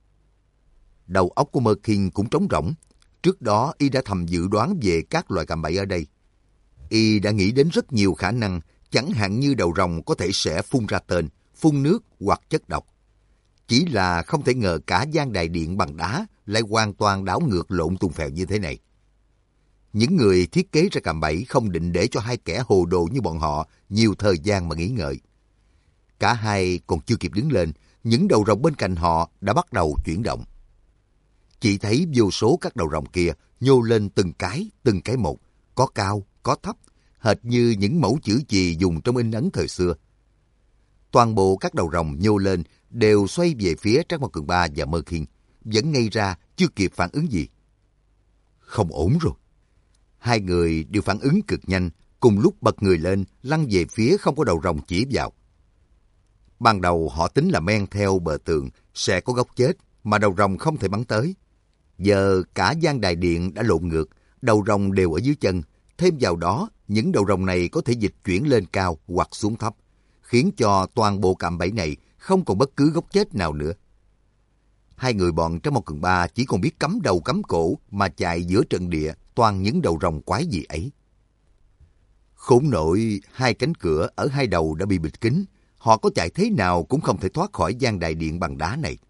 Đầu óc của Mơ Kinh cũng trống rỗng. Trước đó y đã thầm dự đoán về các loài cạm bẫy ở đây. Y đã nghĩ đến rất nhiều khả năng, chẳng hạn như đầu rồng có thể sẽ phun ra tên, phun nước hoặc chất độc. Chỉ là không thể ngờ cả gian đại điện bằng đá lại hoàn toàn đảo ngược lộn tung phèo như thế này. Những người thiết kế ra cạm bẫy không định để cho hai kẻ hồ đồ như bọn họ nhiều thời gian mà nghĩ ngợi. Cả hai còn chưa kịp đứng lên, những đầu rồng bên cạnh họ đã bắt đầu chuyển động. Chỉ thấy vô số các đầu rồng kia nhô lên từng cái một, có cao, có thấp, hệt như những mẫu chữ chì dùng trong in ấn thời xưa. Toàn bộ các đầu rồng nhô lên đều xoay về phía Tráng Bao Cường Ba và Mơ Kinh, vẫn ngây ra chưa kịp phản ứng gì. Không ổn rồi. Hai người đều phản ứng cực nhanh, cùng lúc bật người lên, lăn về phía không có đầu rồng chỉ vào. Ban đầu họ tính là men theo bờ tường sẽ có góc chết mà đầu rồng không thể bắn tới. Giờ cả gian đại điện đã lộn ngược, đầu rồng đều ở dưới chân, thêm vào đó những đầu rồng này có thể dịch chuyển lên cao hoặc xuống thấp, khiến cho toàn bộ cạm bẫy này không còn bất cứ góc chết nào nữa. Hai người bọn Trác Mộc Cường Ba chỉ còn biết cắm đầu cắm cổ mà chạy giữa trận địa toàn những đầu rồng quái dị ấy. Khốn nỗi, hai cánh cửa ở hai đầu đã bị bịt kín, họ có chạy thế nào cũng không thể thoát khỏi gian đại điện bằng đá này.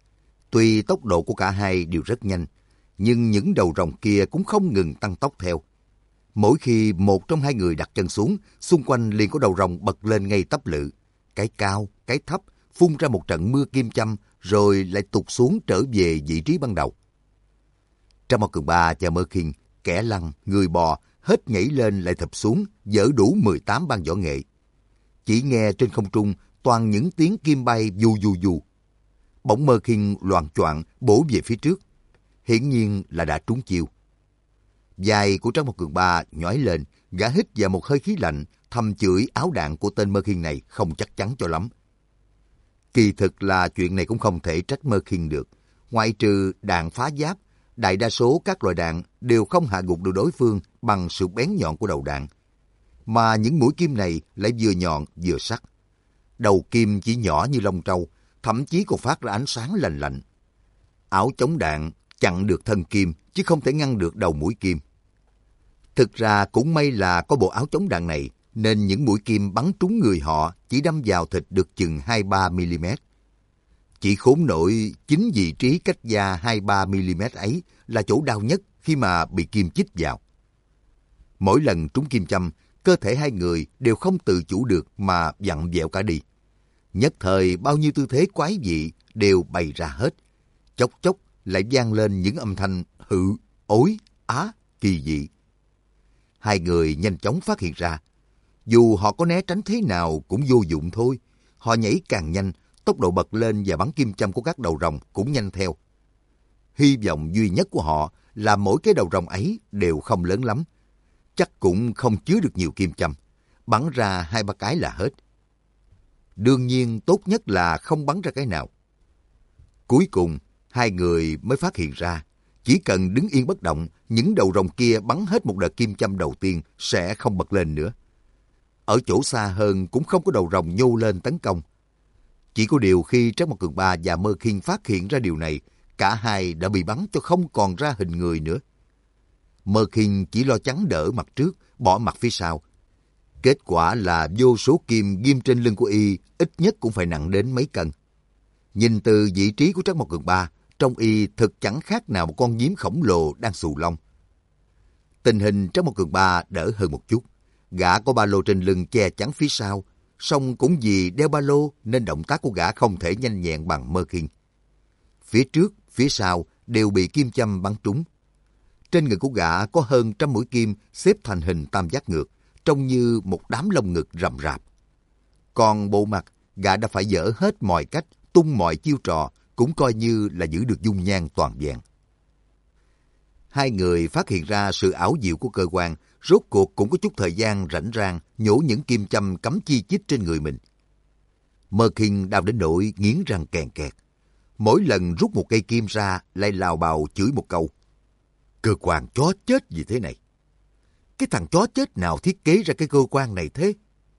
Tuy tốc độ của cả hai đều rất nhanh, nhưng những đầu rồng kia cũng không ngừng tăng tốc theo. Mỗi khi một trong hai người đặt chân xuống, xung quanh liền có đầu rồng bật lên ngay tắp lự. Cái cao, cái thấp, phun ra một trận mưa kim châm, rồi lại tụt xuống trở về vị trí ban đầu. Trác Mộc Cường Ba và Mơ Khiên, kẻ lăn, người bò, hết nhảy lên lại thụp xuống, dỡ đủ 18 ban võ nghệ. Chỉ nghe trên không trung toàn những tiếng kim bay vù vù vù. Bỗng Mơ Khiên loạng choạng bổ về phía trước, hiển nhiên là đã trúng chiêu. Vai của Trác Mộc Cường Ba nhói lên, gã hít vào một hơi khí lạnh, thầm chửi áo đạn của tên Mơ Khiên này không chắc chắn cho lắm. Kỳ thực là chuyện này cũng không thể trách Mơ Khiên được. Ngoại trừ đạn phá giáp, đại đa số các loại đạn đều không hạ gục được đối phương bằng sự bén nhọn của đầu đạn. Mà những mũi kim này lại vừa nhọn vừa sắc. Đầu kim chỉ nhỏ như lông trâu, thậm chí còn phát ra ánh sáng lành lạnh. Áo chống đạn chặn được thân kim, chứ không thể ngăn được đầu mũi kim. Thực ra cũng may là có bộ áo chống đạn này, nên những mũi kim bắn trúng người họ chỉ đâm vào thịt được chừng 2-3 mm. Chỉ khốn nổi chính vị trí cách da 2-3 mm ấy là chỗ đau nhất khi mà bị kim chích vào. Mỗi lần trúng kim châm, cơ thể hai người đều không tự chủ được mà vặn vẹo cả đi. Nhất thời bao nhiêu tư thế quái dị đều bày ra hết. Chốc chốc lại vang lên những âm thanh hự, ối, á, kỳ dị. Hai người nhanh chóng phát hiện ra, dù họ có né tránh thế nào cũng vô dụng thôi. Họ nhảy càng nhanh, tốc độ bật lên và bắn kim châm của các đầu rồng cũng nhanh theo. Hy vọng duy nhất của họ là mỗi cái đầu rồng ấy đều không lớn lắm. Chắc cũng không chứa được nhiều kim châm. Bắn ra 2-3 cái là hết. Đương nhiên tốt nhất là không bắn ra cái nào. Cuối cùng, hai người mới phát hiện ra, chỉ cần đứng yên bất động, những đầu rồng kia bắn hết một đợt kim châm đầu tiên sẽ không bật lên nữa. Ở chỗ xa hơn cũng không có đầu rồng nhô lên tấn công. Chỉ có điều khi Trác Mộc Cường Ba và Mơ Khiên phát hiện ra điều này, cả hai đã bị bắn cho không còn ra hình người nữa. Mơ Khiên chỉ lo chắn đỡ mặt trước, bỏ mặt phía sau. Kết quả là vô số kim ghim trên lưng của y ít nhất cũng phải nặng đến mấy cân. Nhìn từ vị trí của Trác Mộc Cường Ba, trong y thực chẳng khác nào một con nhím khổng lồ đang xù lông. Tình hình Trác Mộc Cường Ba đỡ hơn một chút. Gã có ba lô trên lưng che chắn phía sau, song cũng vì đeo ba lô nên động tác của gã không thể nhanh nhẹn bằng Mơ Khiên. Phía trước, phía sau đều bị kim châm bắn trúng. Trên người của gã có hơn trăm mũi kim xếp thành hình tam giác ngược, trông như một đám lông ngực rậm rạp. Còn bộ mặt, gã đã phải dở hết mọi cách, tung mọi chiêu trò, cũng coi như là giữ được dung nhan toàn vẹn. Hai người phát hiện ra sự ảo diệu của cơ quan, rốt cuộc cũng có chút thời gian rảnh rang nhổ những kim châm cắm chi chít trên người mình. Mơ Khiên đau đến nỗi nghiến răng kèn kẹt. Mỗi lần rút một cây kim ra lại lào bào chửi một câu. Cơ quan chó chết gì thế này? Cái thằng chó chết nào thiết kế ra cái cơ quan này thế?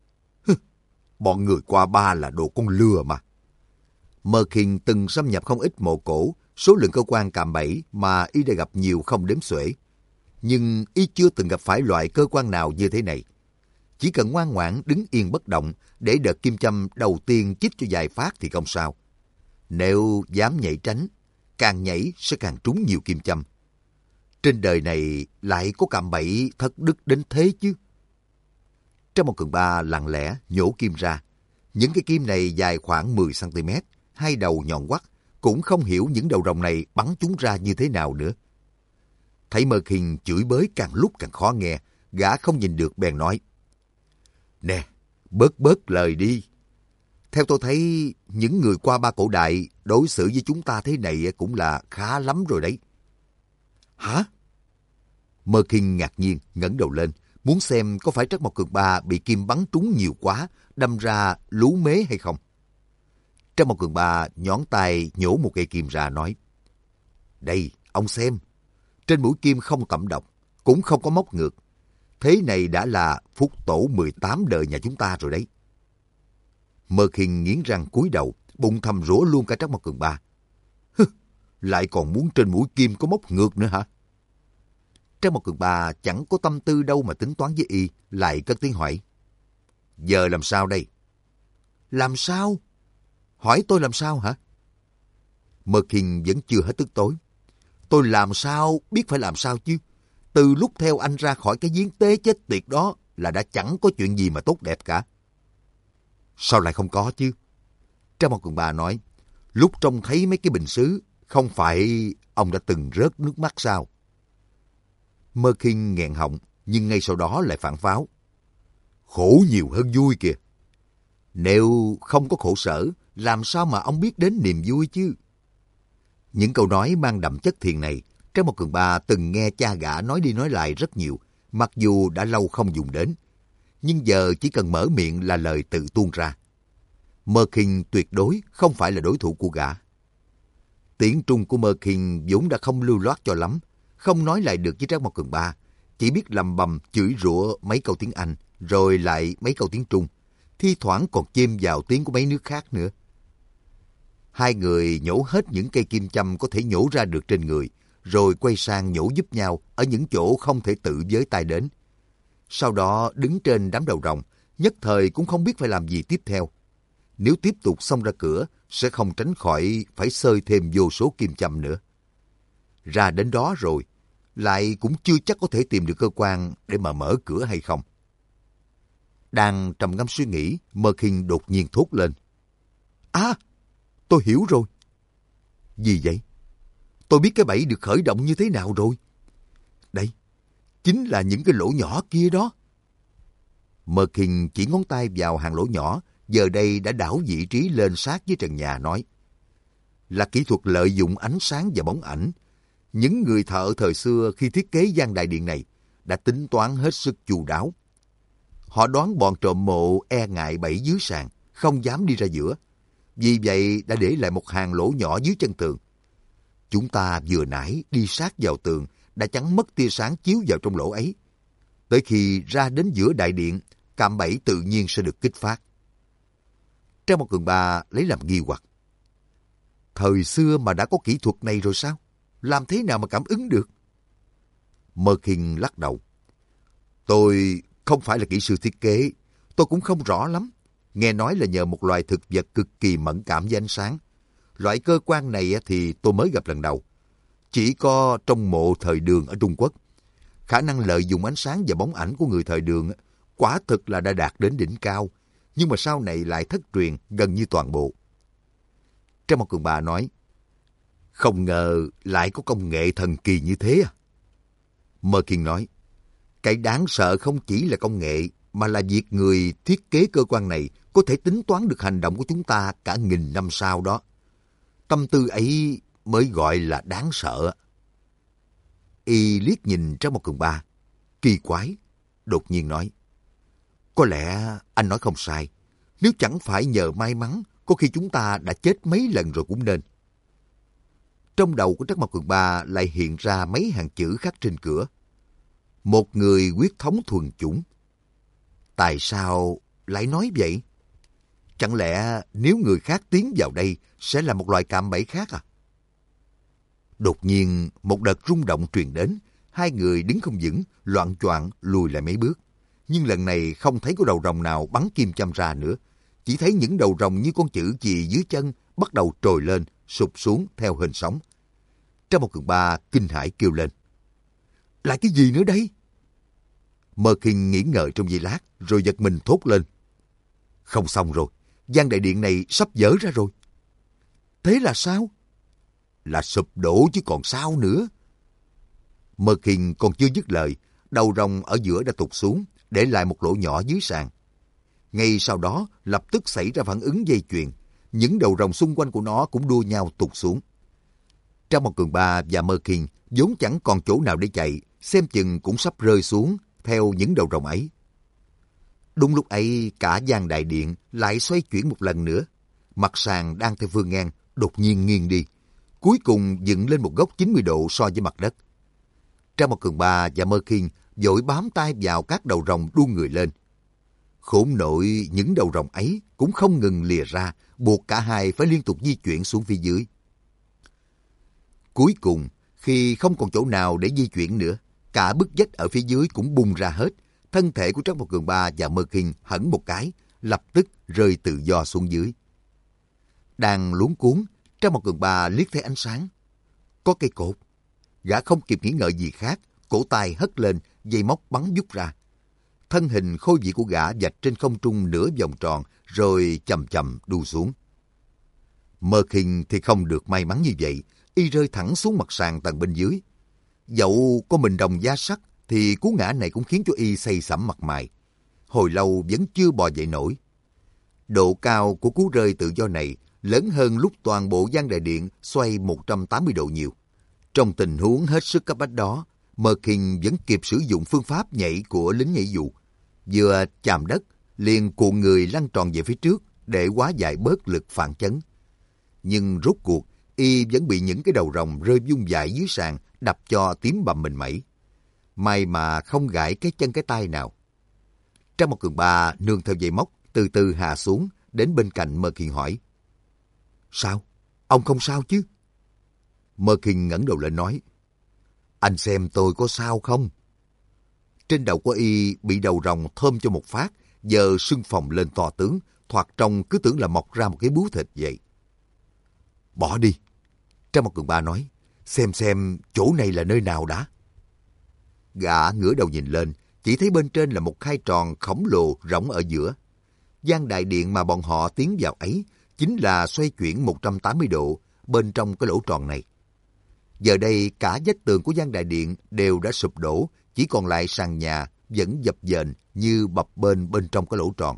Bọn người qua ba là đồ con lừa mà. Mơ Khiên từng xâm nhập không ít mộ cổ, số lượng cơ quan cạm bẫy mà y đã gặp nhiều không đếm xuể. Nhưng y chưa từng gặp phải loại cơ quan nào như thế này. Chỉ cần ngoan ngoãn đứng yên bất động để đợt kim châm đầu tiên chích cho vài phát thì không sao. Nếu dám nhảy tránh, càng nhảy sẽ càng trúng nhiều kim châm. Trên đời này lại có cạm bẫy thất đức đến thế chứ. Trác Mộc Cường Ba lặng lẽ nhổ kim ra. Những cái kim này dài khoảng 10 cm, hai đầu nhọn quắt, cũng không hiểu những đầu rồng này bắn chúng ra như thế nào nữa. Thấy Mơ Khiên chửi bới càng lúc càng khó nghe, gã không nhìn được bèn nói. Nè, bớt lời đi. Theo tôi thấy, những người qua ba cổ đại đối xử với chúng ta thế này cũng là khá lắm rồi đấy. Hả? Mơ Khiên ngạc nhiên ngẩng đầu lên, muốn xem có phải Trác Mộc Cường Ba bị kim bắn trúng nhiều quá, đâm ra lú mế hay không. Trác Mộc Cường Ba nhón tay nhổ một cây kim ra nói. Đây, ông xem. Trên mũi kim không tẩm độc, cũng không có móc ngược. Thế này đã là phúc tổ 18 đời nhà chúng ta rồi đấy. Mơ Khiên nghiến răng cúi đầu, bụng thầm rủa luôn cả Trác Mộc Cường Ba. lại còn muốn trên mũi kim có móc ngược nữa hả? Trang một Cường Ba chẳng có tâm tư đâu mà tính toán với y, lại cất tiếng hỏi. Giờ làm sao đây? Làm sao? Hỏi tôi làm sao hả? Mơ Kinh vẫn chưa hết tức tối. Tôi làm sao biết phải làm sao chứ? Từ lúc theo anh ra khỏi cái giếng tế chết tiệt đó là đã chẳng có chuyện gì mà tốt đẹp cả. Sao lại không có chứ? Trang một Cường Ba nói, lúc trông thấy mấy cái bình sứ, không phải ông đã từng rớt nước mắt sao? Mơ Kinh nghẹn họng, nhưng ngay sau đó lại phản pháo. Khổ nhiều hơn vui kìa. Nếu không có khổ sở, làm sao mà ông biết đến niềm vui chứ? Những câu nói mang đậm chất thiền này, Trang một Cường Ba từng nghe cha gã nói đi nói lại rất nhiều, mặc dù đã lâu không dùng đến. Nhưng giờ chỉ cần mở miệng là lời tự tuôn ra. Mơ Kinh tuyệt đối không phải là đối thủ của gã. Tiếng Trung của Mơ Kinh vốn đã không lưu loát cho lắm, không nói lại được với Trang một Cường Ba, chỉ biết lầm bầm chửi rủa mấy câu tiếng Anh, rồi lại mấy câu tiếng Trung, thi thoảng còn chêm vào tiếng của mấy nước khác nữa. Hai người nhổ hết những cây kim châm có thể nhổ ra được trên người, rồi quay sang nhổ giúp nhau ở những chỗ không thể tự với tay đến. Sau đó đứng trên đám đầu rồng, nhất thời cũng không biết phải làm gì tiếp theo. Nếu tiếp tục xông ra cửa, sẽ không tránh khỏi phải xơi thêm vô số kim châm nữa. Ra đến đó rồi, lại cũng chưa chắc có thể tìm được cơ quan để mà mở cửa hay không. Đang trầm ngâm suy nghĩ, Mơ Kinh đột nhiên thốt lên. À, tôi hiểu rồi. Gì vậy? Tôi biết cái bẫy được khởi động như thế nào rồi. Đây, chính là những cái lỗ nhỏ kia đó. Mơ Kinh chỉ ngón tay vào hàng lỗ nhỏ, giờ đây đã đảo vị trí lên sát với trần nhà nói. Là kỹ thuật lợi dụng ánh sáng và bóng ảnh. Những người thợ thời xưa khi thiết kế gian đại điện này đã tính toán hết sức chu đáo. Họ đoán bọn trộm mộ e ngại bẫy dưới sàn, không dám đi ra giữa. Vì vậy đã để lại một hàng lỗ nhỏ dưới chân tường. Chúng ta vừa nãy đi sát vào tường đã chắn mất tia sáng chiếu vào trong lỗ ấy. Tới khi ra đến giữa đại điện, cạm bẫy tự nhiên sẽ được kích phát. Trang một Cường Ba lấy làm nghi hoặc. Thời xưa mà đã có kỹ thuật này rồi sao? Làm thế nào mà cảm ứng được? Mơ Kinh lắc đầu. Tôi không phải là kỹ sư thiết kế, tôi cũng không rõ lắm. Nghe nói là nhờ một loài thực vật cực kỳ mẫn cảm với ánh sáng. Loại cơ quan này thì tôi mới gặp lần đầu. Chỉ có trong mộ thời Đường ở Trung Quốc. Khả năng lợi dụng ánh sáng và bóng ảnh của người thời Đường quả thực là đã đạt đến đỉnh cao, nhưng mà sau này lại thất truyền gần như toàn bộ. Trang một Cường Ba nói, không ngờ lại có công nghệ thần kỳ như thế à? Mơ Kinh nói, cái đáng sợ không chỉ là công nghệ, mà là việc người thiết kế cơ quan này có thể tính toán được hành động của chúng ta cả nghìn năm sau đó. Tâm tư ấy mới gọi là đáng sợ. Y liếc nhìn Trang một Cường Ba, kỳ quái, đột nhiên nói, có lẽ anh nói không sai. Nếu chẳng phải nhờ may mắn, có khi chúng ta đã chết mấy lần rồi cũng nên. Trong đầu của Trắc Mộc Cường Ba lại hiện ra mấy hàng chữ khắc trên cửa. Một người huyết thống thuần chủng. Tại sao lại nói vậy? Chẳng lẽ nếu người khác tiến vào đây sẽ là một loại cạm bẫy khác à? Đột nhiên một đợt rung động truyền đến. Hai người đứng không vững, loạng choạng lùi lại mấy bước. Nhưng lần này không thấy có đầu rồng nào bắn kim châm ra nữa. Chỉ thấy những đầu rồng như con chữ chì dưới chân bắt đầu trồi lên, sụp xuống theo hình sóng. Trang một Cường Ba kinh hãi kêu lên. Là cái gì nữa đây? Mơ Kinh nghĩ ngợi trong giây lát, rồi giật mình thốt lên. Không xong rồi, gian đại điện này sắp vỡ ra rồi. Thế là sao? Là sụp đổ chứ còn sao nữa. Mơ Kinh còn chưa dứt lời, đầu rồng ở giữa đã tụt xuống, để lại một lỗ nhỏ dưới sàn. Ngay sau đó, lập tức xảy ra phản ứng dây chuyền. Những đầu rồng xung quanh của nó cũng đua nhau tụt xuống. Trang một Cường Ba và Mơ Kinh vốn chẳng còn chỗ nào để chạy, xem chừng cũng sắp rơi xuống theo những đầu rồng ấy. Đúng lúc ấy, cả gian đại điện lại xoay chuyển một lần nữa. Mặt sàn đang theo phương ngang, đột nhiên nghiêng đi. Cuối cùng dựng lên một góc 90 độ so với mặt đất. Trang một Cường Ba và Mơ Kinh vội bám tay vào các đầu rồng đu người lên. Khốn nội những đầu rồng ấy cũng không ngừng lìa ra, buộc cả hai phải liên tục di chuyển xuống phía dưới. Cuối cùng, khi không còn chỗ nào để di chuyển nữa, cả bức vách ở phía dưới cũng bung ra hết. Thân thể của Trác Mộc Cường Ba và Mơ Kinh hẳn một cái, lập tức rơi tự do xuống dưới. Đang luống cuống, Trác Mộc Cường Ba liếc thấy ánh sáng. Có cây cột. Gã không kịp nghĩ ngợi gì khác, cổ tay hất lên, dây móc bắn vút ra. Thân hình khôi vị của gã vạch trên không trung nửa vòng tròn, rồi chậm chậm đu xuống. Mơ Kinh thì không được may mắn như vậy, y rơi thẳng xuống mặt sàn tầng bên dưới. Dẫu có mình đồng da sắt, thì cú ngã này cũng khiến cho y xây sẩm mặt mày. Hồi lâu vẫn chưa bò dậy nổi. Độ cao của cú rơi tự do này lớn hơn lúc toàn bộ gian đại điện xoay 180 độ nhiều. Trong tình huống hết sức cấp bách đó, Mơ Kinh vẫn kịp sử dụng phương pháp nhảy của lính nhảy dù. Vừa chạm đất, liền cuộn người lăn tròn về phía trước để hóa giải bớt lực phản chấn. Nhưng rốt cuộc, y vẫn bị những cái đầu rồng rơi vung vãi dưới sàn đập cho tím bầm mình mẩy. May mà không gãy cái chân cái tay nào. Trác Mộc Cường Ba nương theo dây móc, từ từ hạ xuống, đến bên cạnh Mơ Kinh hỏi. Sao? Ông không sao chứ? Mơ Kinh ngẩng đầu lên nói. Anh xem tôi có sao không? Trên đầu của y bị đầu rồng thơm cho một phát, giờ sưng phồng lên to tướng, thoạt trông cứ tưởng là mọc ra một cái bướu thịt vậy. Bỏ đi. Trác Mộc Cường Ba nói. Xem chỗ này là nơi nào đã. Gã ngửa đầu nhìn lên, chỉ thấy bên trên là một khay tròn khổng lồ rỗng ở giữa. Gian đại điện mà bọn họ tiến vào ấy chính là xoay chuyển 180 độ bên trong cái lỗ tròn này. Giờ đây cả vách tường của gian đại điện đều đã sụp đổ, chỉ còn lại sàn nhà vẫn dập dềnh như bập bênh bên trong cái lỗ tròn.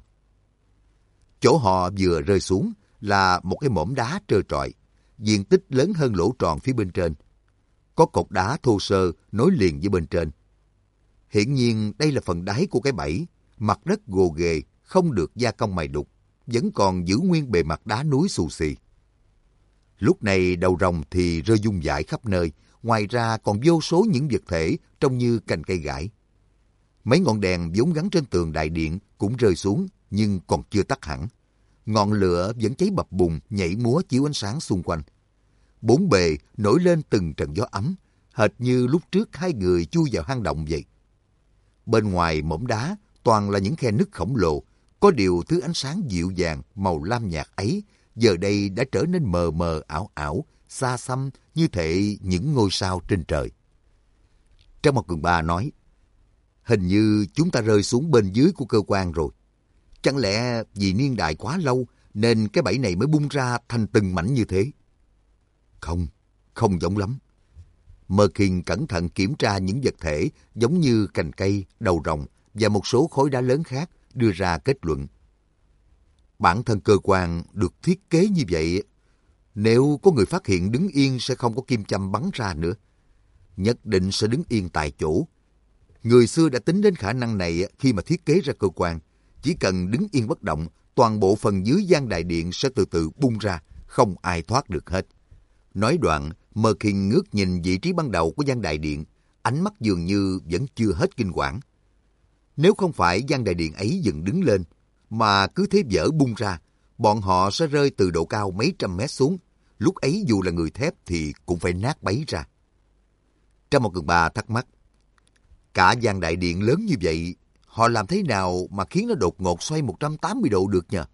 Chỗ họ vừa rơi xuống là một cái mỏm đá trơ trọi, diện tích lớn hơn lỗ tròn phía bên trên. Có cột đá thô sơ nối liền với bên trên. Hiển nhiên đây là phần đáy của cái bẫy, mặt đất gồ ghề, không được gia công mài đục, vẫn còn giữ nguyên bề mặt đá núi xù xì. Lúc này đầu rồng thì rơi vung vãi khắp nơi, ngoài ra còn vô số những vật thể trông như cành cây gãi. Mấy ngọn đèn vốn gắn trên tường đại điện cũng rơi xuống nhưng còn chưa tắt hẳn. Ngọn lửa vẫn cháy bập bùng nhảy múa chiếu ánh sáng xung quanh. Bốn bề nổi lên từng trận gió ấm, hệt như lúc trước hai người chui vào hang động vậy. Bên ngoài mỏm đá toàn là những khe nứt khổng lồ, có điều thứ ánh sáng dịu dàng màu lam nhạt ấy giờ đây đã trở nên mờ mờ ảo ảo, xa xăm như thể những ngôi sao trên trời. Trác Mộc Cường Ba nói, hình như chúng ta rơi xuống bên dưới của cơ quan rồi. Chẳng lẽ vì niên đại quá lâu nên cái bẫy này mới bung ra thành từng mảnh như thế? Không giống lắm. Mơ Kinh cẩn thận kiểm tra những vật thể giống như cành cây, đầu rồng và một số khối đá lớn khác, đưa ra kết luận. Bản thân cơ quan được thiết kế như vậy, nếu có người phát hiện đứng yên sẽ không có kim châm bắn ra nữa. Nhất định sẽ đứng yên tại chỗ. Người xưa đã tính đến khả năng này khi mà thiết kế ra cơ quan. Chỉ cần đứng yên bất động, toàn bộ phần dưới gian đại điện sẽ từ từ bung ra, không ai thoát được hết. Nói đoạn, Mơ Kinh ngước nhìn vị trí ban đầu của gian đại điện, ánh mắt dường như vẫn chưa hết kinh quản. Nếu không phải gian đại điện ấy dựng đứng lên, mà cứ thế vỡ bung ra, bọn họ sẽ rơi từ độ cao mấy trăm mét xuống. Lúc ấy dù là người thép thì cũng phải nát bấy ra. Trác Mộc Cường Ba thắc mắc, cả gian đại điện lớn như vậy, họ làm thế nào mà khiến nó đột ngột xoay 180 độ được nhờ?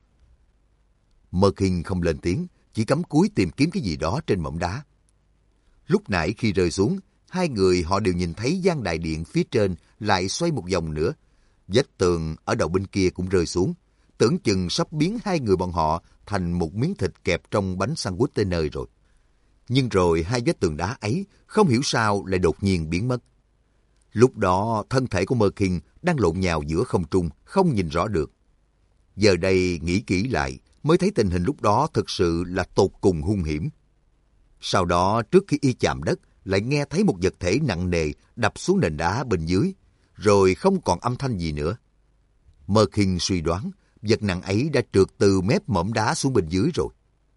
Mơ Kinh không lên tiếng, chỉ cắm cúi tìm kiếm cái gì đó trên mỏm đá. Lúc nãy khi rơi xuống, hai người họ đều nhìn thấy gian đại điện phía trên lại xoay một vòng nữa. Vách tường ở đầu bên kia cũng rơi xuống, tưởng chừng sắp biến hai người bọn họ thành một miếng thịt kẹp trong bánh sandwich tới nơi rồi. Nhưng rồi hai vách tường đá ấy không hiểu sao lại đột nhiên biến mất. Lúc đó thân thể của Mơ Kinh đang lộn nhào giữa không trung, không nhìn rõ được. Giờ đây nghĩ kỹ lại mới thấy tình hình lúc đó thực sự là tột cùng hung hiểm. Sau đó trước khi y chạm đất lại nghe thấy một vật thể nặng nề đập xuống nền đá bên dưới, rồi không còn âm thanh gì nữa. Mơ Kinh suy đoán vật nặng ấy đã trượt từ mép mỏm đá xuống bên dưới rồi.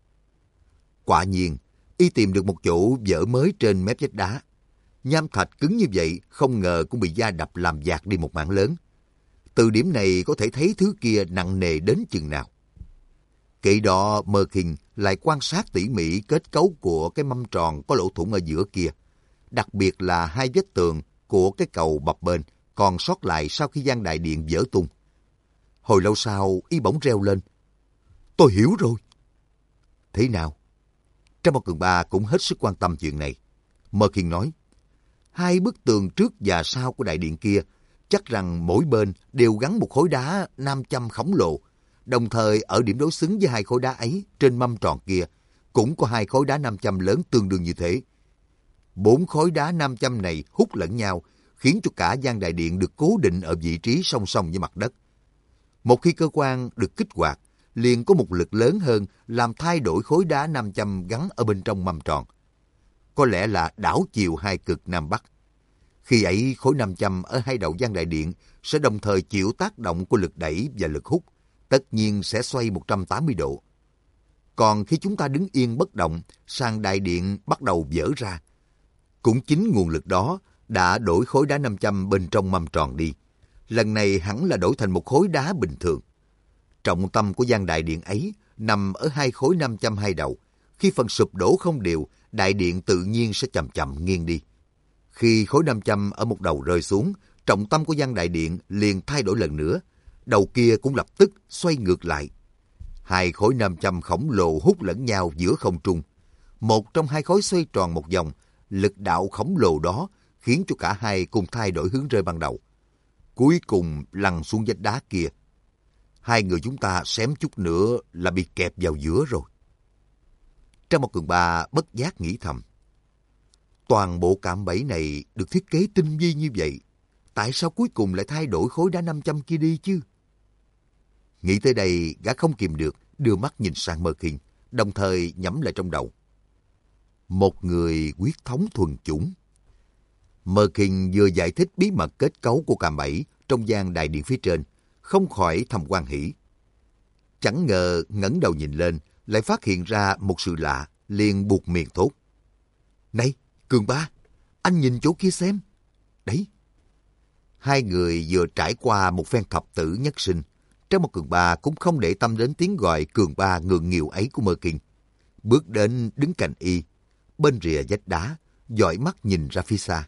Quả nhiên, y tìm được một chỗ vỡ mới trên mép vách đá. Nham thạch cứng như vậy không ngờ cũng bị da đập làm dạt đi một mảng lớn. Từ điểm này có thể thấy thứ kia nặng nề đến chừng nào. Kể đó Mơ Kinh lại quan sát tỉ mỉ kết cấu của cái mâm tròn có lỗ thủng ở giữa kia. Đặc biệt là hai vết tường của cái cầu bập bênh còn sót lại sau khi gian đại điện vỡ tung. Hồi lâu sau, y bỗng reo lên. Tôi hiểu rồi. Thế nào? Trang Một Cường Ba cũng hết sức quan tâm chuyện này. Mơ Kinh nói, hai bức tường trước và sau của đại điện kia chắc rằng mỗi bên đều gắn một khối đá nam châm khổng lồ. Đồng thời ở điểm đối xứng với hai khối đá ấy trên mâm tròn kia cũng có hai khối đá nam châm lớn tương đương như thế. 4 khối đá nam châm này hút lẫn nhau, khiến cho cả gian đại điện được cố định ở vị trí song song với mặt đất. Một khi cơ quan được kích hoạt, liền có một lực lớn hơn làm thay đổi khối đá nam châm gắn ở bên trong mâm tròn. Có lẽ là đảo chiều hai cực Nam Bắc. Khi ấy, khối nam châm ở hai đầu gian đại điện sẽ đồng thời chịu tác động của lực đẩy và lực hút, tất nhiên sẽ xoay 180 độ. Còn khi chúng ta đứng yên bất động, sàn đại điện bắt đầu vỡ ra. Cũng chính nguồn lực đó đã đổi khối đá nam châm bên trong mâm tròn đi. Lần này hẳn là đổi thành một khối đá bình thường. Trọng tâm của gian đại điện ấy nằm ở hai khối nam châm hai đầu. Khi phần sụp đổ không đều, đại điện tự nhiên sẽ chậm chậm nghiêng đi. Khi khối nam châm ở một đầu rơi xuống, trọng tâm của gian đại điện liền thay đổi lần nữa. Đầu kia cũng lập tức xoay ngược lại. Hai khối nam châm khổng lồ hút lẫn nhau giữa không trung. Một trong hai khối xoay tròn một vòng, lực đạo khổng lồ đó khiến cho cả hai cùng thay đổi hướng rơi ban đầu. Cuối cùng lăn xuống vách đá kia. Hai người chúng ta xém chút nữa là bị kẹp vào giữa rồi. Trang Một Cường Ba bất giác nghĩ thầm. Toàn bộ cạm bẫy này được thiết kế tinh vi như vậy. Tại sao cuối cùng lại thay đổi khối đá nam châm kia đi chứ? Nghĩ tới đây, gã không kìm được, đưa mắt nhìn sang Mơ Kinh, đồng thời nhẩm lại trong đầu. Một người quyết thống thuần chủng. Mơ Kinh vừa giải thích bí mật kết cấu của cạm bẫy trong gian đại điện phía trên, không khỏi thầm hoan hỉ. Chẳng ngờ ngẩng đầu nhìn lên, lại phát hiện ra một sự lạ, liền buột miệng thốt. Này, Cường Ba, anh nhìn chỗ kia xem. Đấy. Hai người vừa trải qua một phen thập tử nhất sinh, Trang Một Cường Ba cũng không để tâm đến tiếng gọi Cường Ba ngượng nghịu ấy của Mơ Kinh. Bước đến đứng cạnh y, bên rìa vách đá, dõi mắt nhìn ra phía xa.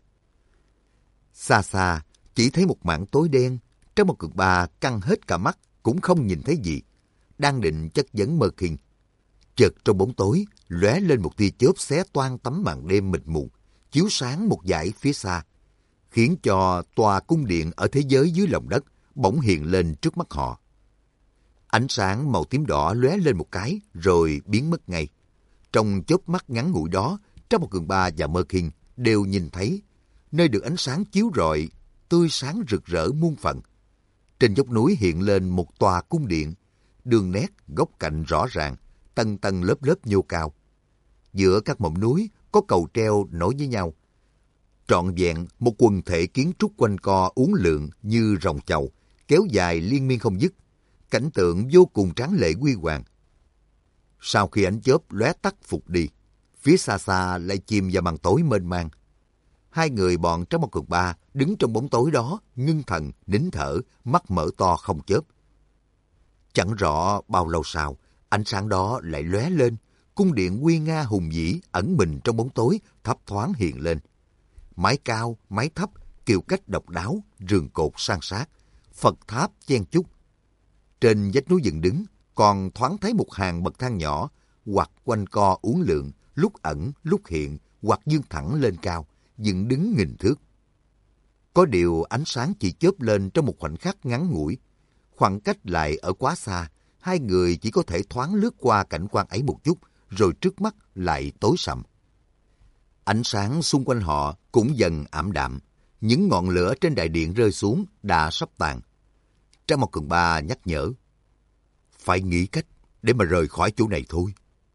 Xa xa, chỉ thấy một mảng tối đen, Trang Một Cường Ba căng hết cả mắt, cũng không nhìn thấy gì. Đang định chất vấn Mơ Kinh. Chợt trong bóng tối, lóe lên một tia chớp xé toang tấm màn đêm mịt mù, chiếu sáng một dải phía xa, khiến cho tòa cung điện ở thế giới dưới lòng đất bỗng hiện lên trước mắt họ. Ánh sáng màu tím đỏ lóe lên một cái, rồi biến mất ngay. Trong chớp mắt ngắn ngủi đó, Trang Một Cường Ba và Mơ Kinh đều nhìn thấy, nơi được ánh sáng chiếu rọi, tươi sáng rực rỡ muôn phần. Trên dốc núi hiện lên một tòa cung điện, đường nét, góc cạnh rõ ràng, tầng tầng lớp lớp nhô cao. Giữa các mỏm núi có cầu treo nối với nhau. Trọn vẹn một quần thể kiến trúc quanh co uốn lượn như rồng chầu, kéo dài liên miên không dứt. Cảnh tượng vô cùng tráng lệ huy hoàng. Sau khi ánh chớp lóe tắt phục đi, phía xa xa lại chìm vào màn tối mênh mang. Hai người bọn Trang Một Cường Ba đứng trong bóng tối đó, ngưng thần, nín thở, mắt mở to không chớp. Chẳng rõ bao lâu sau, ánh sáng đó lại lóe lên, cung điện nguy nga hùng vĩ ẩn mình trong bóng tối thấp thoáng hiện lên. Mái cao, mái thấp, kiều cách độc đáo, rường cột san sát, Phật tháp chen chúc. Trên vách núi dựng đứng, còn thoáng thấy một hàng bậc thang nhỏ, hoặc quanh co uốn lượn, lúc ẩn, lúc hiện, hoặc vươn thẳng lên cao, dựng đứng nghìn thước. Có điều ánh sáng chỉ chớp lên trong một khoảnh khắc ngắn ngủi. Khoảng cách lại ở quá xa, hai người chỉ có thể thoáng lướt qua cảnh quan ấy một chút, rồi trước mắt lại tối sầm. Ánh sáng xung quanh họ cũng dần ảm đạm. Những ngọn lửa trên đại điện rơi xuống đã sắp tàn. Trang Một Cường Ba nhắc nhở. Phải nghĩ cách để mà rời khỏi chỗ này thôi.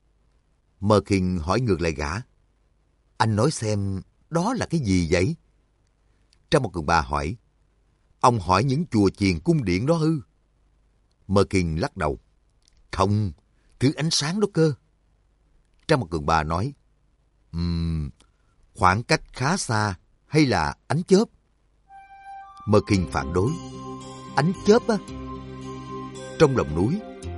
Mơ Kinh hỏi ngược lại gã. Anh nói xem đó là cái gì vậy? Trang Một Cường Ba hỏi. Ông hỏi những chùa chiền cung điện đó ư? Mơ Kinh lắc đầu. Không, thứ ánh sáng đó cơ. Trang Một Cường Ba nói. Khoảng cách khá xa hay là ánh chớp? Mơ Kinh phản đối. Ánh chớp á. Trong lòng núi,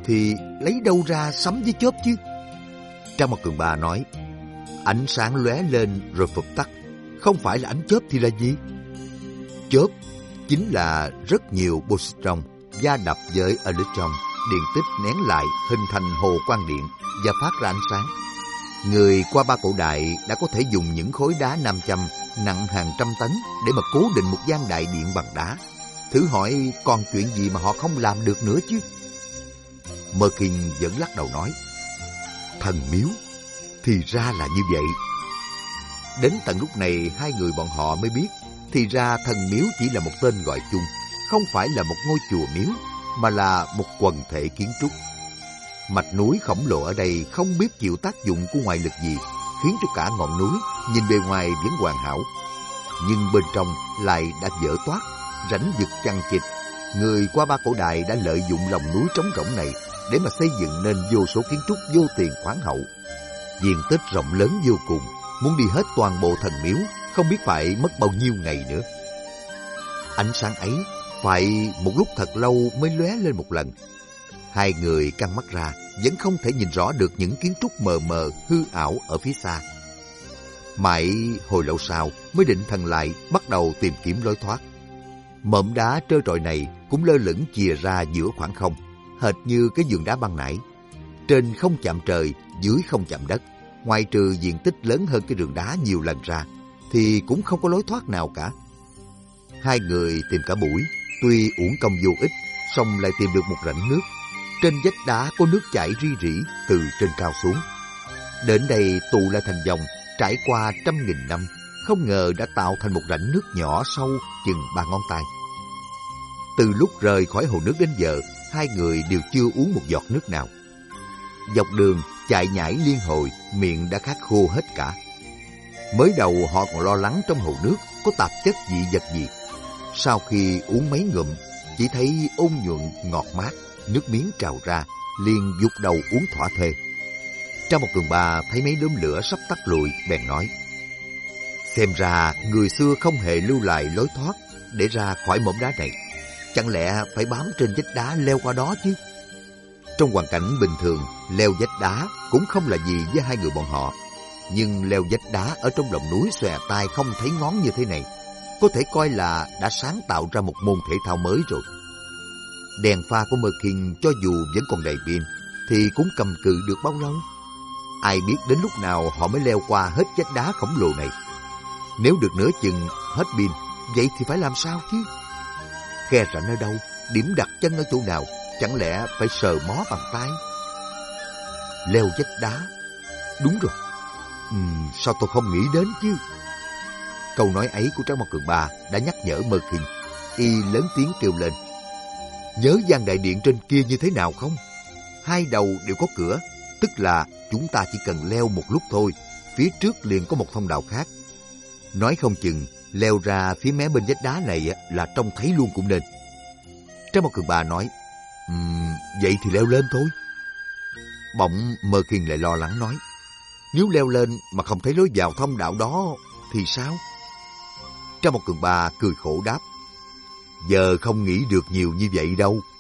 thì lấy đâu ra sấm với chớp chứ? Trang Mặt Cường Ba nói, ánh sáng lóe lên rồi phụt tắt, không phải là ánh chớp thì là gì? Chớp chính là rất nhiều positron va đập với electron, điện tích nén lại hình thành hồ quang điện và phát ra ánh sáng. Người qua Ba Cổ Đại đã có thể dùng những khối đá nam châm nặng hàng trăm tấn để mà cố định một gian đại điện bằng đá. Thử hỏi còn chuyện gì mà họ không làm được nữa chứ? Mơ Kinh vẫn lắc đầu nói, thần miếu, thì ra là như vậy. Đến tận lúc này hai người bọn họ mới biết, thì ra thần miếu chỉ là một tên gọi chung, không phải là một ngôi chùa miếu, mà là một quần thể kiến trúc. Mạch núi khổng lồ ở đây không biết chịu tác dụng của ngoại lực gì, khiến cho cả ngọn núi nhìn bề ngoài vẫn hoàn hảo, nhưng bên trong lại đã vỡ toác, rãnh vực chằng chịt. Người qua Ba Cổ Đại đã lợi dụng lòng núi trống rỗng này để mà xây dựng nên vô số kiến trúc vô tiền khoáng hậu. Diện tích rộng lớn vô cùng, muốn đi hết toàn bộ thần miếu không biết phải mất bao nhiêu ngày nữa. Ánh sáng ấy phải một lúc thật lâu mới lóe lên một lần. Hai người căng mắt ra vẫn không thể nhìn rõ được những kiến trúc mờ mờ hư ảo ở phía xa. Mãi hồi lâu sau mới định thần lại, bắt đầu tìm kiếm lối thoát. Mỏm đá trơ trọi này cũng lơ lửng chìa ra giữa khoảng không, hệt như cái giường đá ban nãy. Trên không chạm trời, dưới không chạm đất, ngoài trừ diện tích lớn hơn cái giường đá nhiều lần ra, thì cũng không có lối thoát nào cả. Hai người tìm cả buổi, tuy uổng công vô ích, song lại tìm được một rãnh nước. Trên vách đá có nước chảy ri rỉ từ trên cao xuống. Đến đây tụ lại thành dòng, trải qua trăm nghìn năm, không ngờ đã tạo thành một rãnh nước nhỏ sâu chừng 3 ngón tay. Từ lúc rời khỏi hồ nước đến giờ, hai người đều chưa uống một giọt nước nào. Dọc đường chạy nhảy liên hồi, miệng đã khát khô hết cả. Mới đầu họ còn lo lắng trong hồ nước có tạp chất dị vật gì. Sau khi uống mấy ngụm, chỉ thấy ôn nhuận ngọt mát, nước miếng trào ra, liền vụt đầu uống thỏa thê. Trang Một Cường Ba thấy mấy đốm lửa sắp tắt lụi, bèn nói, xem ra người xưa không hề lưu lại lối thoát để ra khỏi mỏm đá này. Chẳng lẽ phải bám trên vách đá leo qua đó chứ? Trong hoàn cảnh bình thường, leo vách đá cũng không là gì với hai người bọn họ. Nhưng leo vách đá ở trong lòng núi xòe tai không thấy ngón như thế này, có thể coi là đã sáng tạo ra một môn thể thao mới rồi. Đèn pha của Mơ Kinh cho dù vẫn còn đầy pin, thì cũng cầm cự được bao lâu? Ai biết đến lúc nào họ mới leo qua hết vách đá khổng lồ này. Nếu được nửa chừng hết pin, vậy thì phải làm sao chứ? Khe rãnh ở đâu? Điểm đặt chân ở chỗ nào? Chẳng lẽ phải sờ mó bằng tay? Leo vách đá. Đúng rồi. Sao tôi không nghĩ đến chứ? Câu nói ấy của Trang Mặt Cường Ba đã nhắc nhở Mơ Kinh. Y lớn tiếng kêu lên, nhớ gian đại điện trên kia như thế nào không? Hai đầu đều có cửa, tức là chúng ta chỉ cần leo một lúc thôi, phía trước liền có một thông đạo khác. Nói không chừng leo ra phía mé bên vách đá này là trông thấy luôn cũng nên. Trang Mặt Cường Ba nói, vậy thì leo lên thôi. Bỗng Mơ Kinh lại lo lắng nói, nếu leo lên mà không thấy lối vào thông đạo đó thì sao? Trang Một Cường Ba cười khổ đáp, giờ không nghĩ được nhiều như vậy đâu.